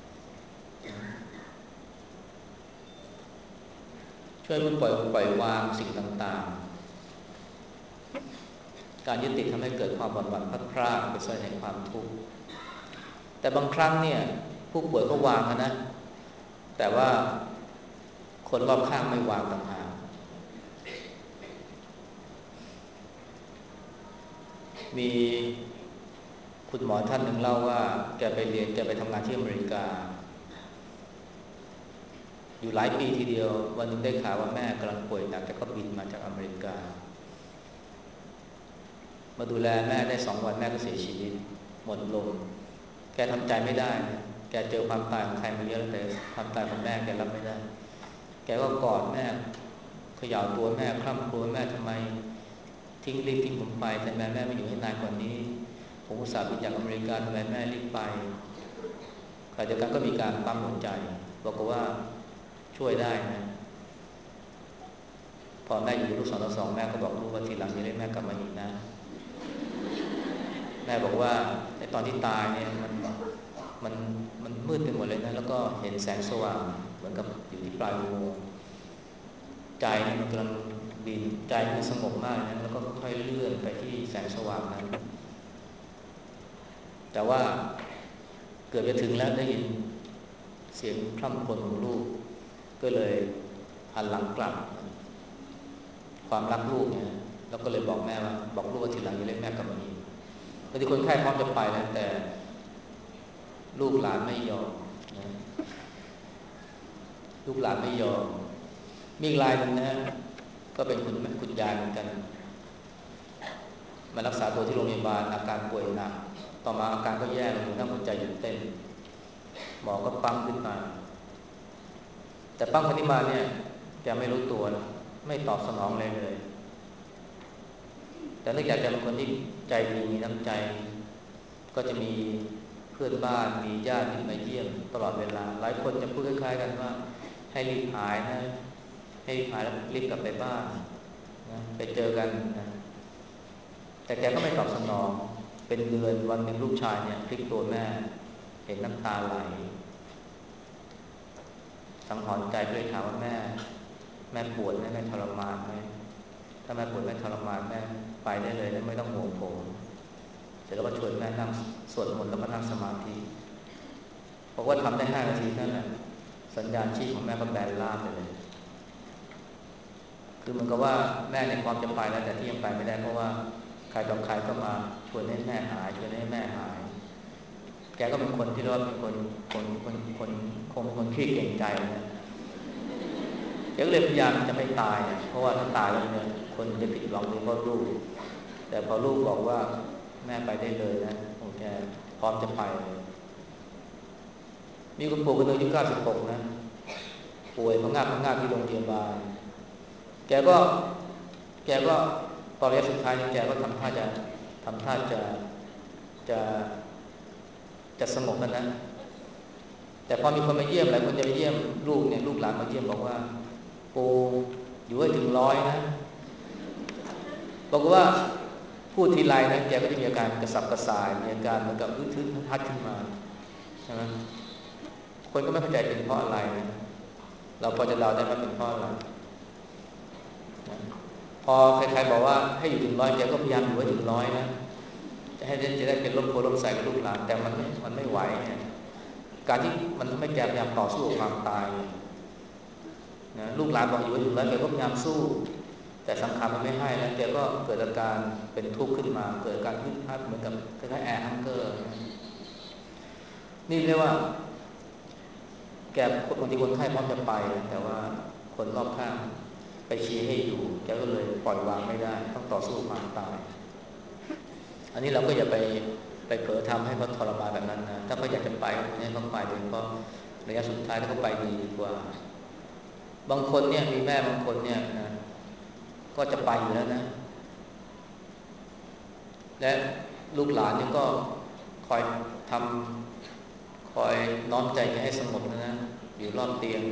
ช่วยปล่อยวางสิ่งต่างๆการยึดติดทำให้เกิดความหวั่นพลัดพรากเป็นสาเหตุแห่งความทุกข์แต่บางครั้งเนี่ยผู้ป่วยก็วางนะแต่ว่าคนรอบข้างไม่วางต่างหากมีคุณหมอท่านหนึ่งเล่าว่าแกไปทำงานที่อเมริกาอยู่หลายปีทีเดียววันหนึ่งได้ข่าวว่าแม่กำลังป่วยหนักแกก็บินมาจากอเมริกามาดูแลแม่ได้2 วันแม่ก็เสียชีวิตหมดลมแกทำใจไม่ได้แกเจอความตายของใครมาเยอะแต่ความตายของแม่แกรับไม่ได้แกก็กอดแม่เขย่าตัวแม่คร่ำครวญแม่ทำไมรีบทิ้งผมไปแต่แม่ไม่อยู่ให้นานกว่านี้ผมอุตส่าห์บินจากอเมริกาทำไมแม่รีบไปขณะเดียวกันก็มีการปั๊มหัวใจบอกว่าช่วยได้นะพอแม่อยู่ลูก2 แม่ก็บอกลูกว่าทีหลังอย่าเรียกแม่กลับมาอีกนะแม่บอกว่าในตอนที่ตายเนี่ยมันมืดไปหมดเลยนะแล้วก็เห็นแสงสว่างเหมือนกับอยู่ที่ปลายอุโมงค์ใจมันกำลังบินใจมันสงบมากนะแล้วก็ค่อยเลื่อนไปที่แสงสว่างนั้นแต่ว่าเกือบจะถึงแล้วได้ยินเสียงคร่ำครวญของลูกก็เลยหันหลังกลับความรักลูกเนี่ยแล้วก็เลยบอกแม่ว่าบอกลูกว่าทีหลังอย่าเรียกแม่กลับมาอีกบางทีคนไข้พร้อมจะไปแล้วแต่ลูกหลานไม่ยอมนะลูกหลานไม่ยอมมีอีกรายหนึ่งนะก็เป็นคุณยายเหมือนกันมารักษาตัวที่โรงพยาบาลอาการป่วยหนักต่อมาอาการก็แย่ลงจนหัวใจหยุดเต้นหมอก็ปั๊มขึ้นมาแต่ปั๊มคนนี้มาเนี่ยแกไม่รู้ตัวนะไม่ตอบสนองเลยแต่เนื่องจากแกเป็นคนที่ใจดีมีน้ำใจก็จะมีเพื่อนบ้านมีญาติมาเยี่ยมตลอดเวลาหลายคนจะพูดคล้ายๆกันว่าให้รีบหายนะให้รีบหายแล้วรีบกลับไปบ้านนะไปเจอกันนะแต่แกก็ไม่ตอบสนองเป็นเดือนวันหนึ่งลูกชายเนี่ยพลิกตัวแม่เห็นน้ำตาไหลสังหรณ์ใจก็เลยถามว่าแม่ปวดไหมแม่ทรมานไหมถ้าแม่ปวดแม่ทรมานแม่ไปได้เลยนะไม่ต้องห่วงผมเสร็จแล้วก็ชวนแม่นั่งสวดมนต์แล้วก็นั่งสมาธิบอกว่าทำได้5 นาทีนั่นแหละสัญญาณชีพของแม่ก็แบนราบไปเลยคือเหมือนกับว่าแม่เนี่ยพร้อมจะไปแล้วแต่ที่ยังไปไม่ได้เพราะว่าใครต่อใครก็มาชวนให้แม่หายชวนให้แม่หายแกก็เป็นคนที่เรียกว่าเป็นคนคงเป็นคนขี้เก่งใจนะแกก็เลยพยายามจะไม่ตายเพราะว่าถ้าตายแล้วเนี่ยคนจะผิดหวังโดยเฉพาะลูกแต่พอลูกบอกว่าแม่ไปได้เลยนะโอเคพร้อมจะไปเลยมีคุณปู่คนหนึ่งอายุ96นะป่วยพะงาบที่โรงพยาบาลแกก็ตอนระยะสุดท้ายแกก็ทำท่าจะจะสงบกันนะแต่พอมีคนมาเยี่ยมหลายคนจะไปเยี่ยมลูกเนี่ยลูกหลานมาเยี่ยมบอกว่าปู่อยู่ให้ถึง100นะบอกว่าพูดทีไรนะแกก็จะมีอาการกระสับกระส่ายมีอาการเหมือนกับทึกทัดขึ้นมาใช่ไหมคนก็ไม่เข้าใจเป็นเพราะอะไรนะเราพอจะเดาได้ว่าเป็นเพราะอะไรพอใครๆบอกว่าให้อยู่ถึง100แกก็พยายามอยู่ให้ถึง100นะจะได้เป็นร่มโพล่มใสกับลูกหลานแต่มันไม่ไหวเนี่ยการที่มันทำให้แกพยายามต่อสู้กับความตายนะลูกหลานบอกอยู่ให้ถึง100แกก็พยายามสู้แต่สังขารมันไม่ให้แล้วแกก็เกิดอาการเป็นทุกข์ขึ้นมาเกิดอาการฮึดฮัดเหมือนกับคล้ายๆแอร์ฮังเกอร์นี่เรียกว่าแกบางทีคนไข้พร้อมจะไปแต่ว่าคนรอบข้างไปชี้ให้อยู่แกก็เลยปล่อยวางไม่ได้ต้องต่อสู้ความตายอันนี้เราก็อย่าไปเผลอทำให้เขาทรมานแบบนั้นนะถ้าเขาอยากจะไปให้เขาไปโดยเฉพาะระยะสุดท้ายเขาไปดีกว่าบางคนเนี่ยมีแม่บางคนเนี่ยนะก็จะไปอยู่แล้วนะและลูกหลานนี่ก็คอยทำคอยน้อมใจให้สงบนะอยู่รอบเตียง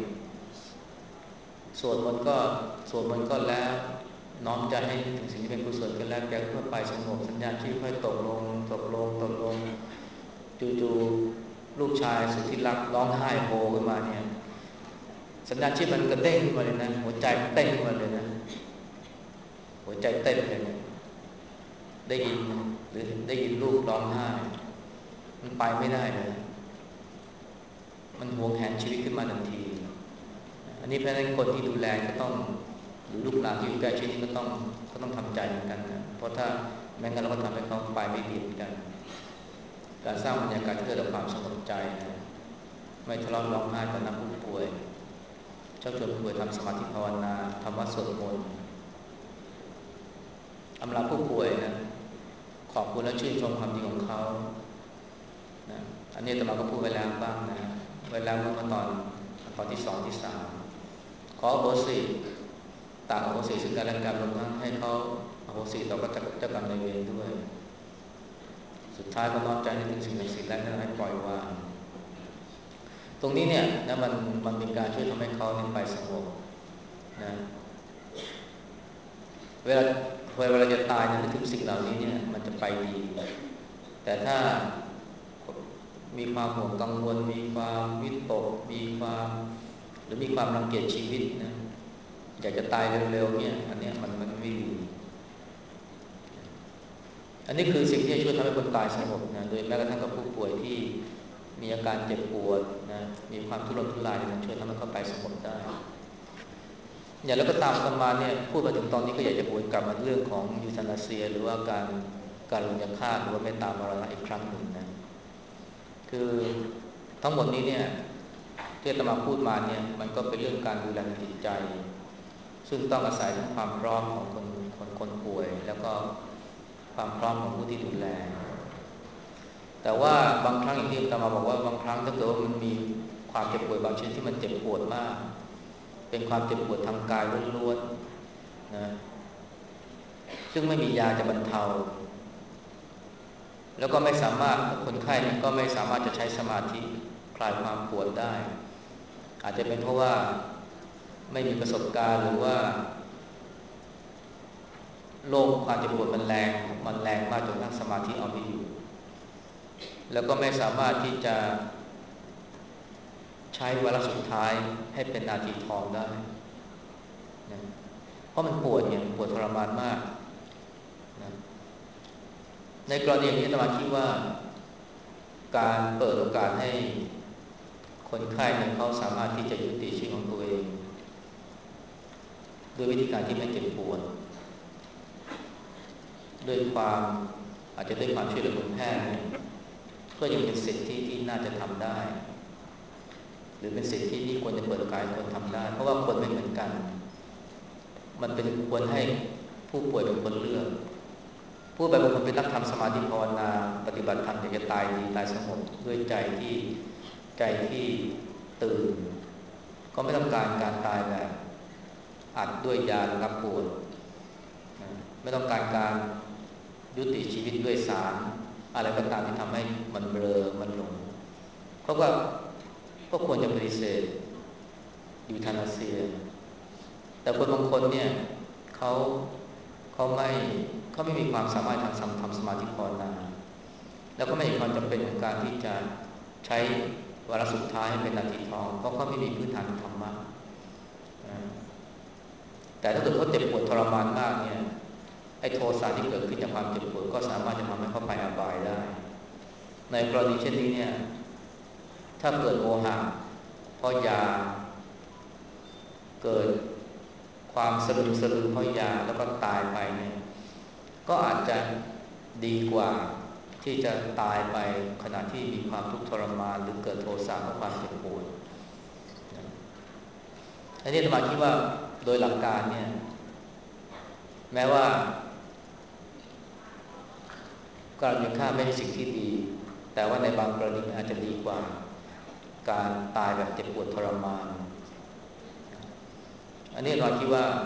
สวดมนต์ก็แล้วน้อมใจให้ถึงสิ่งที่เป็นกุศลกันแล้วแกก็ไปสงบสัญญาณชีพค่อยตกลงจู่ๆลูกชายสุดที่รักร้องไห้โฮขึ้นมาเนี่ยสัญญาณชีพมันกระเด้งขึ้นมาเลยนะหัวใจเต้นขึ้นมาเลยนะหัวใจเต้นเลยนะได้ยินหรือได้ยินลูกร้องไห้มันไปไม่ได้เลยมันหวงแหนชีวิตขึ้นมาทันทีอันนี้เพราะฉะนั้นคนที่ดูแลก็ต้องหรือลูกหลานที่อยู่ใกล้ชิดนี่ก็ต้องทำใจเหมือนกันนะเพราะถ้าแม้งั้นเราก็ทำให้เขาไปไม่ดีเหมือนกันการสร้างบรรยากาศที่เกิดจากความสงบใจนะไม่ทะเลาะร้องไห้ต่อหน้าผู้ป่วยเจ้าชวนผู้ป่วยทำสมาธิภาวนาทำวัดสวดมนต์อำลาผู้ป่วยนะขอบคุณและชื่นชมความดีของเขานะอันนี้อาตมาก็พูดไปแล้วบ้างนะไว้แล้วเมื่อตอนที่2ที่3ขออโหสิต่างอโหสิซึ่งกันและกันรวมทั้งให้เขาอโหสิต่อเจ้ากรรมนายเวรด้วยสุดท้ายก็น้อมใจให้ถึงสิ่งศักดิ์สิทธิ์และให้ปล่อยวางตรงนี้เนี่ยนะมันเป็นการช่วยทำให้เขาไปสงบนะเวลาจะตายนะนึกถึงสิ่งเหล่านี้เนี่ยมันจะไปดีแต่ถ้ามีความห่วงกังวลมีความวิตกมีความหรือมีความรังเกียจชีวิตนะอยากจะตายเร็วๆเนี่ยอันนี้มันไม่ดีอันนี้คือสิ่งที่จะช่วยทำให้คนตายสงบนะโดยแม้กระทั่งกับผู้ป่วยที่มีอาการเจ็บปวดนะมีความทุรนทุรายมันช่วยทำให้เขาไปสงบได้อย่างแล้วก็ตามกันมาเนี่ยพูดมาถึงตอนนี้ก็อยากจะวนกลับมาเรื่องของยูทานาเซียหรือว่าการลงยาฆ่าหรือว่าเมตตามรณะอีกครั้งหนึ่งนะคือทั้งหมดนี้เนี่ยที่อาตมาพูดมาเนี่ยมันก็เป็นเรื่องการดูแลจิตใจซึ่งต้องอาศัยทั้งความพร้อมของคนป่วยแล้วก็ความพร้อมของผู้ที่ดูแลแต่ว่าบางครั้งอย่างที่อาตมาบอกว่าบางครั้งถ้าเกิดว่ามันมีความเจ็บป่วยบางชนิดที่มันเจ็บปวดมากเป็นความเจ็บปวดทางกายล้วนๆนะซึ่งไม่มียาจะบรรเทาแล้วก็ไม่สามารถคนไข้ก็ไม่สามารถจะใช้สมาธิคลายความปวดได้อาจจะเป็นเพราะว่าไม่มีประสบการณ์หรือว่าโรคความเจ็บปวดมันแรงมากจนทั้งสมาธิเอาไม่อยู่แล้วก็ไม่สามารถที่จะใช้วาระสุดท้ายให้เป็นนาทีทองได้นะเพราะมันปวดเนี่ยปวดทรมานมากนะในกรณีนี้อาตมาคิดว่าการเปิดโอกาสให้คนไข้เนี่ยเขาสามารถที่จะยุติชีวิตของตัวเองด้วยวิธีการที่ไม่เจ็บปวดด้วยความอาจจะด้วยความช่วยเหลือของแพทย์เนี่ยก็ยังเป็นสิทธิที่น่าจะทำได้หรือเป็นสิทธิที่ควรจะเปิดโอกาสให้คนทำได้เพราะว่าคนไม่เหมือนกันมันเป็นควรให้ผู้ป่วยเป็นคนเลือกผู้บางคนเป็นนักทำสมาธิภาวนาปฏิบัติธรรมอยากจะตายดีตายสงบด้วยใจที่ตื่นก็ไม่ต้องการตายแบบอัดด้วยยาระงับปวดไม่ต้องการยุติชีวิตด้วยสารอะไรก็ตามที่ทำให้มันเบลอมันหลงเพราะว่าก็ควรจะปฏิเสธยูทานาเซียแต่คนบางคนเนี่ยเขาไม่มีความสามารถทำสมาธิภาวนาแล้วก็ไม่มีความจำเป็นของการที่จะใช้วาระสุดท้ายให้เป็นนาทีทองเพราะเขาไม่มีพื้นฐานธรรมะแต่ถ้าเกิดเขาเจ็บปวดทรมานมากเนี่ยไอ้โทสะที่เกิดขึ้นจากความเจ็บปวดก็สามารถจะทำให้เขาไปอบายได้ในกรณีเช่นนี้เนี่ยถ้าเกิดโมหะเพราะยาเกิดความสะดุ้งเพราะยาแล้วก็ตายไปเนี่ยก็อาจจะดีกว่าที่จะตายไปขณะที่มีความทุกข์ทรมานหรือเกิดโทสะเพราะความเจ็บปวดอันนี้อาตมาคิดว่าโดยหลักการเนี่ยแม้ว่าการยิงฆ่าไม่ใช่สิ่งที่ดีแต่ว่าในบางกรณีอาจจะดีกว่าการตายแบบเจ็บปวดทรมานอันนี้เราคิดว่า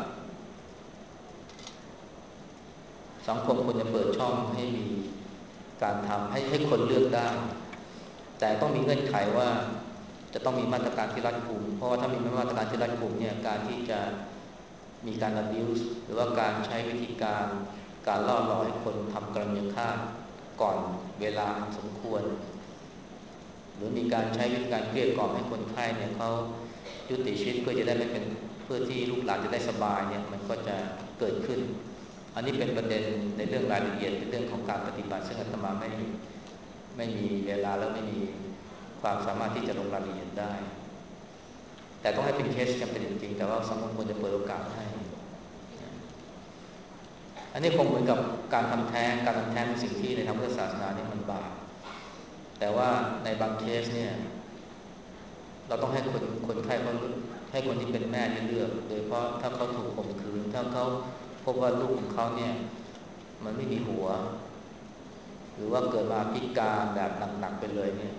สังคมควรจะเปิดช่องให้มีการทำให้คนเลือกได้แต่ต้องมีเงื่อนไขว่าจะต้องมีมาตรการที่รัดกุมเพราะว่าถ้ามีมาตรการที่รัดกุมเนี่ยการที่จะมีการ abuse หรือว่าการใช้วิธีการล่อหลอกให้คนทำกรณียฆาตก่อนเวลาสมควรหรือมีการใช้วิธีการเกลี้ยกล่อมให้คนไข้เนี่ยเขายุติชีวิตเพื่อจะได้ไม่เป็นเพื่อที่ลูกหลานจะได้สบายเนี่ยมันก็จะเกิดขึ้นอันนี้เป็นประเด็นในเรื่องรายละเอียดเป็นเรื่องของการปฏิบัติซึ่งอาตมาไม่มีเวลาแล้วไม่มีความสามารถที่จะลงรายละเอียดได้แต่ต้องให้เป็นเคสจำเป็นจริงๆแต่ว่าสังคมควรจะเปิดโอกาสให้อันนี้คงเหมือนกับการทำแท้งเป็นสิ่งที่ในทางพุทธศาสนาเนี่ยมันบาปแต่ว่าในบางเคสเนี่ยเราต้องให้คนไข้เขาให้คนที่เป็นแม่นี่เลือกโดยเพราะถ้าเขาถูกข่มขืนถ้าเขาพบว่าลูกของเขาเนี่ยมันไม่มีหัวหรือว่าเกิดมาพิการแบบหนักๆไปเลยเนี่ย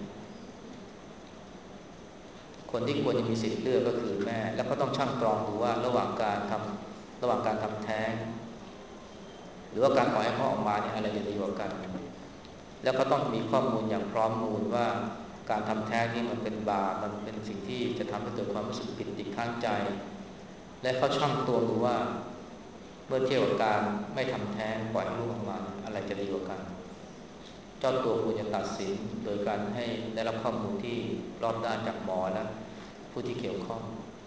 คนที่ควรจะมีสิทธิ์เลือกก็คือแม่แล้วก็ต้องชั่งกรองดูว่าระหว่างการทำแท้งหรือว่าการปล่อยให้เขาออกมาเนี่ยอะไรจะดีกว่ากันแล้วก็ต้องมีข้อมูลอย่างพร้อมมูลว่าการทำแท้งนี่มันเป็นบาปมันเป็นสิ่งที่จะทำให้เกิดความรู้สึกผิดติดข้างใจและเขาชั่งตัวดูว่าเมื่อเทียบกับการไม่ทำแท้งปล่อยลูกออกมาอะไรจะดีกว่ากันเจ้าตัวควรจะตัดสินโดยการให้ได้รับข้อมูลที่รอบด้านจากหมอและผู้ที่เกี่ยวข้อง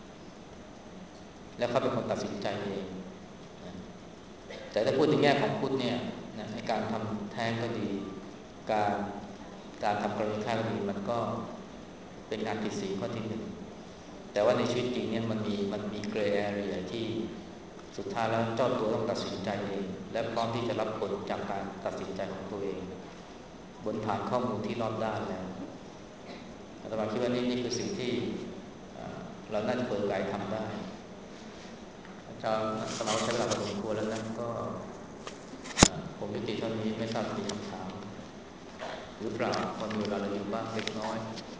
แล้วเขาเป็นคนตัดสินใจเองแต่ถ้าพูดในแง่ของพุทธเนี่ยในการทำแท้งก็ดีการทำกรณีฆ่าก็ดีมันก็เป็นงานผิดศีลข้อที่หนึ่งแต่ว่าในชีวิตจริงเนี่ยมันมีเกรย์แอเรียที่สุดท้ายแล้วเจ้าตัวต้องตัดสินใจเองและพร้อมที่จะรับผลจากการตัดสินใจของตัวเองบนฐานข้อมูลที่รอบด้านแล้วอาตมาคิดว่านี่คือสิ่งที่เราน่าจะเปิดใจทำได้อาจารย์สมาชิกเราพอสมควรแล้วนะก็ผมยุติเท่านี้ไม่ทราบมีคำถามหรือเปล่าพอมีเวลาเหลืออยู่บ้างเล็กน้อย